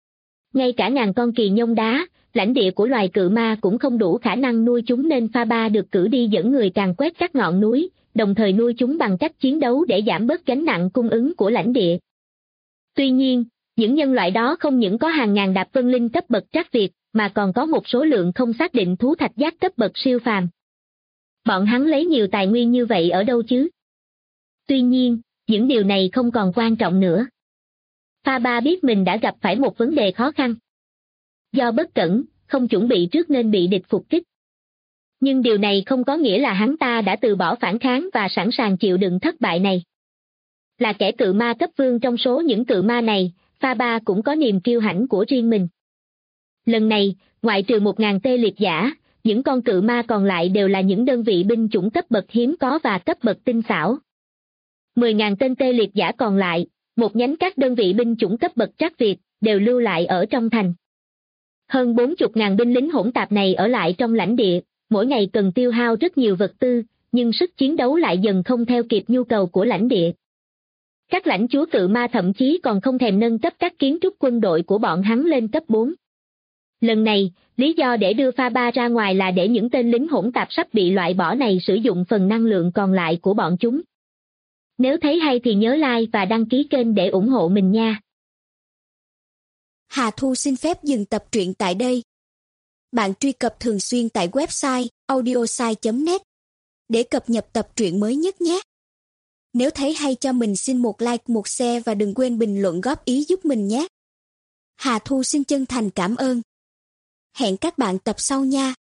Ngay cả ngàn con kỳ nhông đá, lãnh địa của loài cự ma cũng không đủ khả năng nuôi chúng nên Pha Ba được cử đi dẫn người càn quét các ngọn núi, đồng thời nuôi chúng bằng cách chiến đấu để giảm bớt gánh nặng cung ứng của lãnh địa. Tuy nhiên, những nhân loại đó không những có hàng ngàn đạp vân linh cấp bậc trác Việt, mà còn có một số lượng không xác định thú thạch giác cấp bậc siêu phàm. Bọn hắn lấy nhiều tài nguyên như vậy ở đâu chứ? Tuy nhiên, những điều này không còn quan trọng nữa. Pha Ba biết mình đã gặp phải một vấn đề khó khăn. Do bất cẩn, không chuẩn bị trước nên bị địch phục kích. Nhưng điều này không có nghĩa là hắn ta đã từ bỏ phản kháng và sẵn sàng chịu đựng thất bại này. Là kẻ cự ma cấp vương trong số những cự ma này, Pha Ba cũng có niềm kiêu hãnh của riêng mình. Lần này, ngoại trừ 1.000 tê liệt giả, những con cự ma còn lại đều là những đơn vị binh chủng cấp bậc hiếm có và cấp bậc tinh xảo. 10.000 tên tê liệt giả còn lại, một nhánh các đơn vị binh chủng cấp bậc trác Việt, đều lưu lại ở trong thành. Hơn 40.000 binh lính hỗn tạp này ở lại trong lãnh địa, mỗi ngày cần tiêu hao rất nhiều vật tư, nhưng sức chiến đấu lại dần không theo kịp nhu cầu của lãnh địa. Các lãnh chúa cự ma thậm chí còn không thèm nâng cấp các kiến trúc quân đội của bọn hắn lên cấp 4. Lần này, lý do để đưa pha ba ra ngoài là để những tên lính hỗn tạp sắp bị loại bỏ này sử dụng phần năng lượng còn lại của bọn chúng. Nếu thấy hay thì nhớ like và đăng ký kênh để ủng hộ mình nha. Hà Thu xin phép dừng tập truyện tại đây. Bạn truy cập thường xuyên tại website audiosai.net để cập nhật tập truyện mới nhất nhé. Nếu thấy hay cho mình xin một like, một share và đừng quên bình luận góp ý giúp mình nhé. Hà Thu xin chân thành cảm ơn. Hẹn các bạn tập sau nha.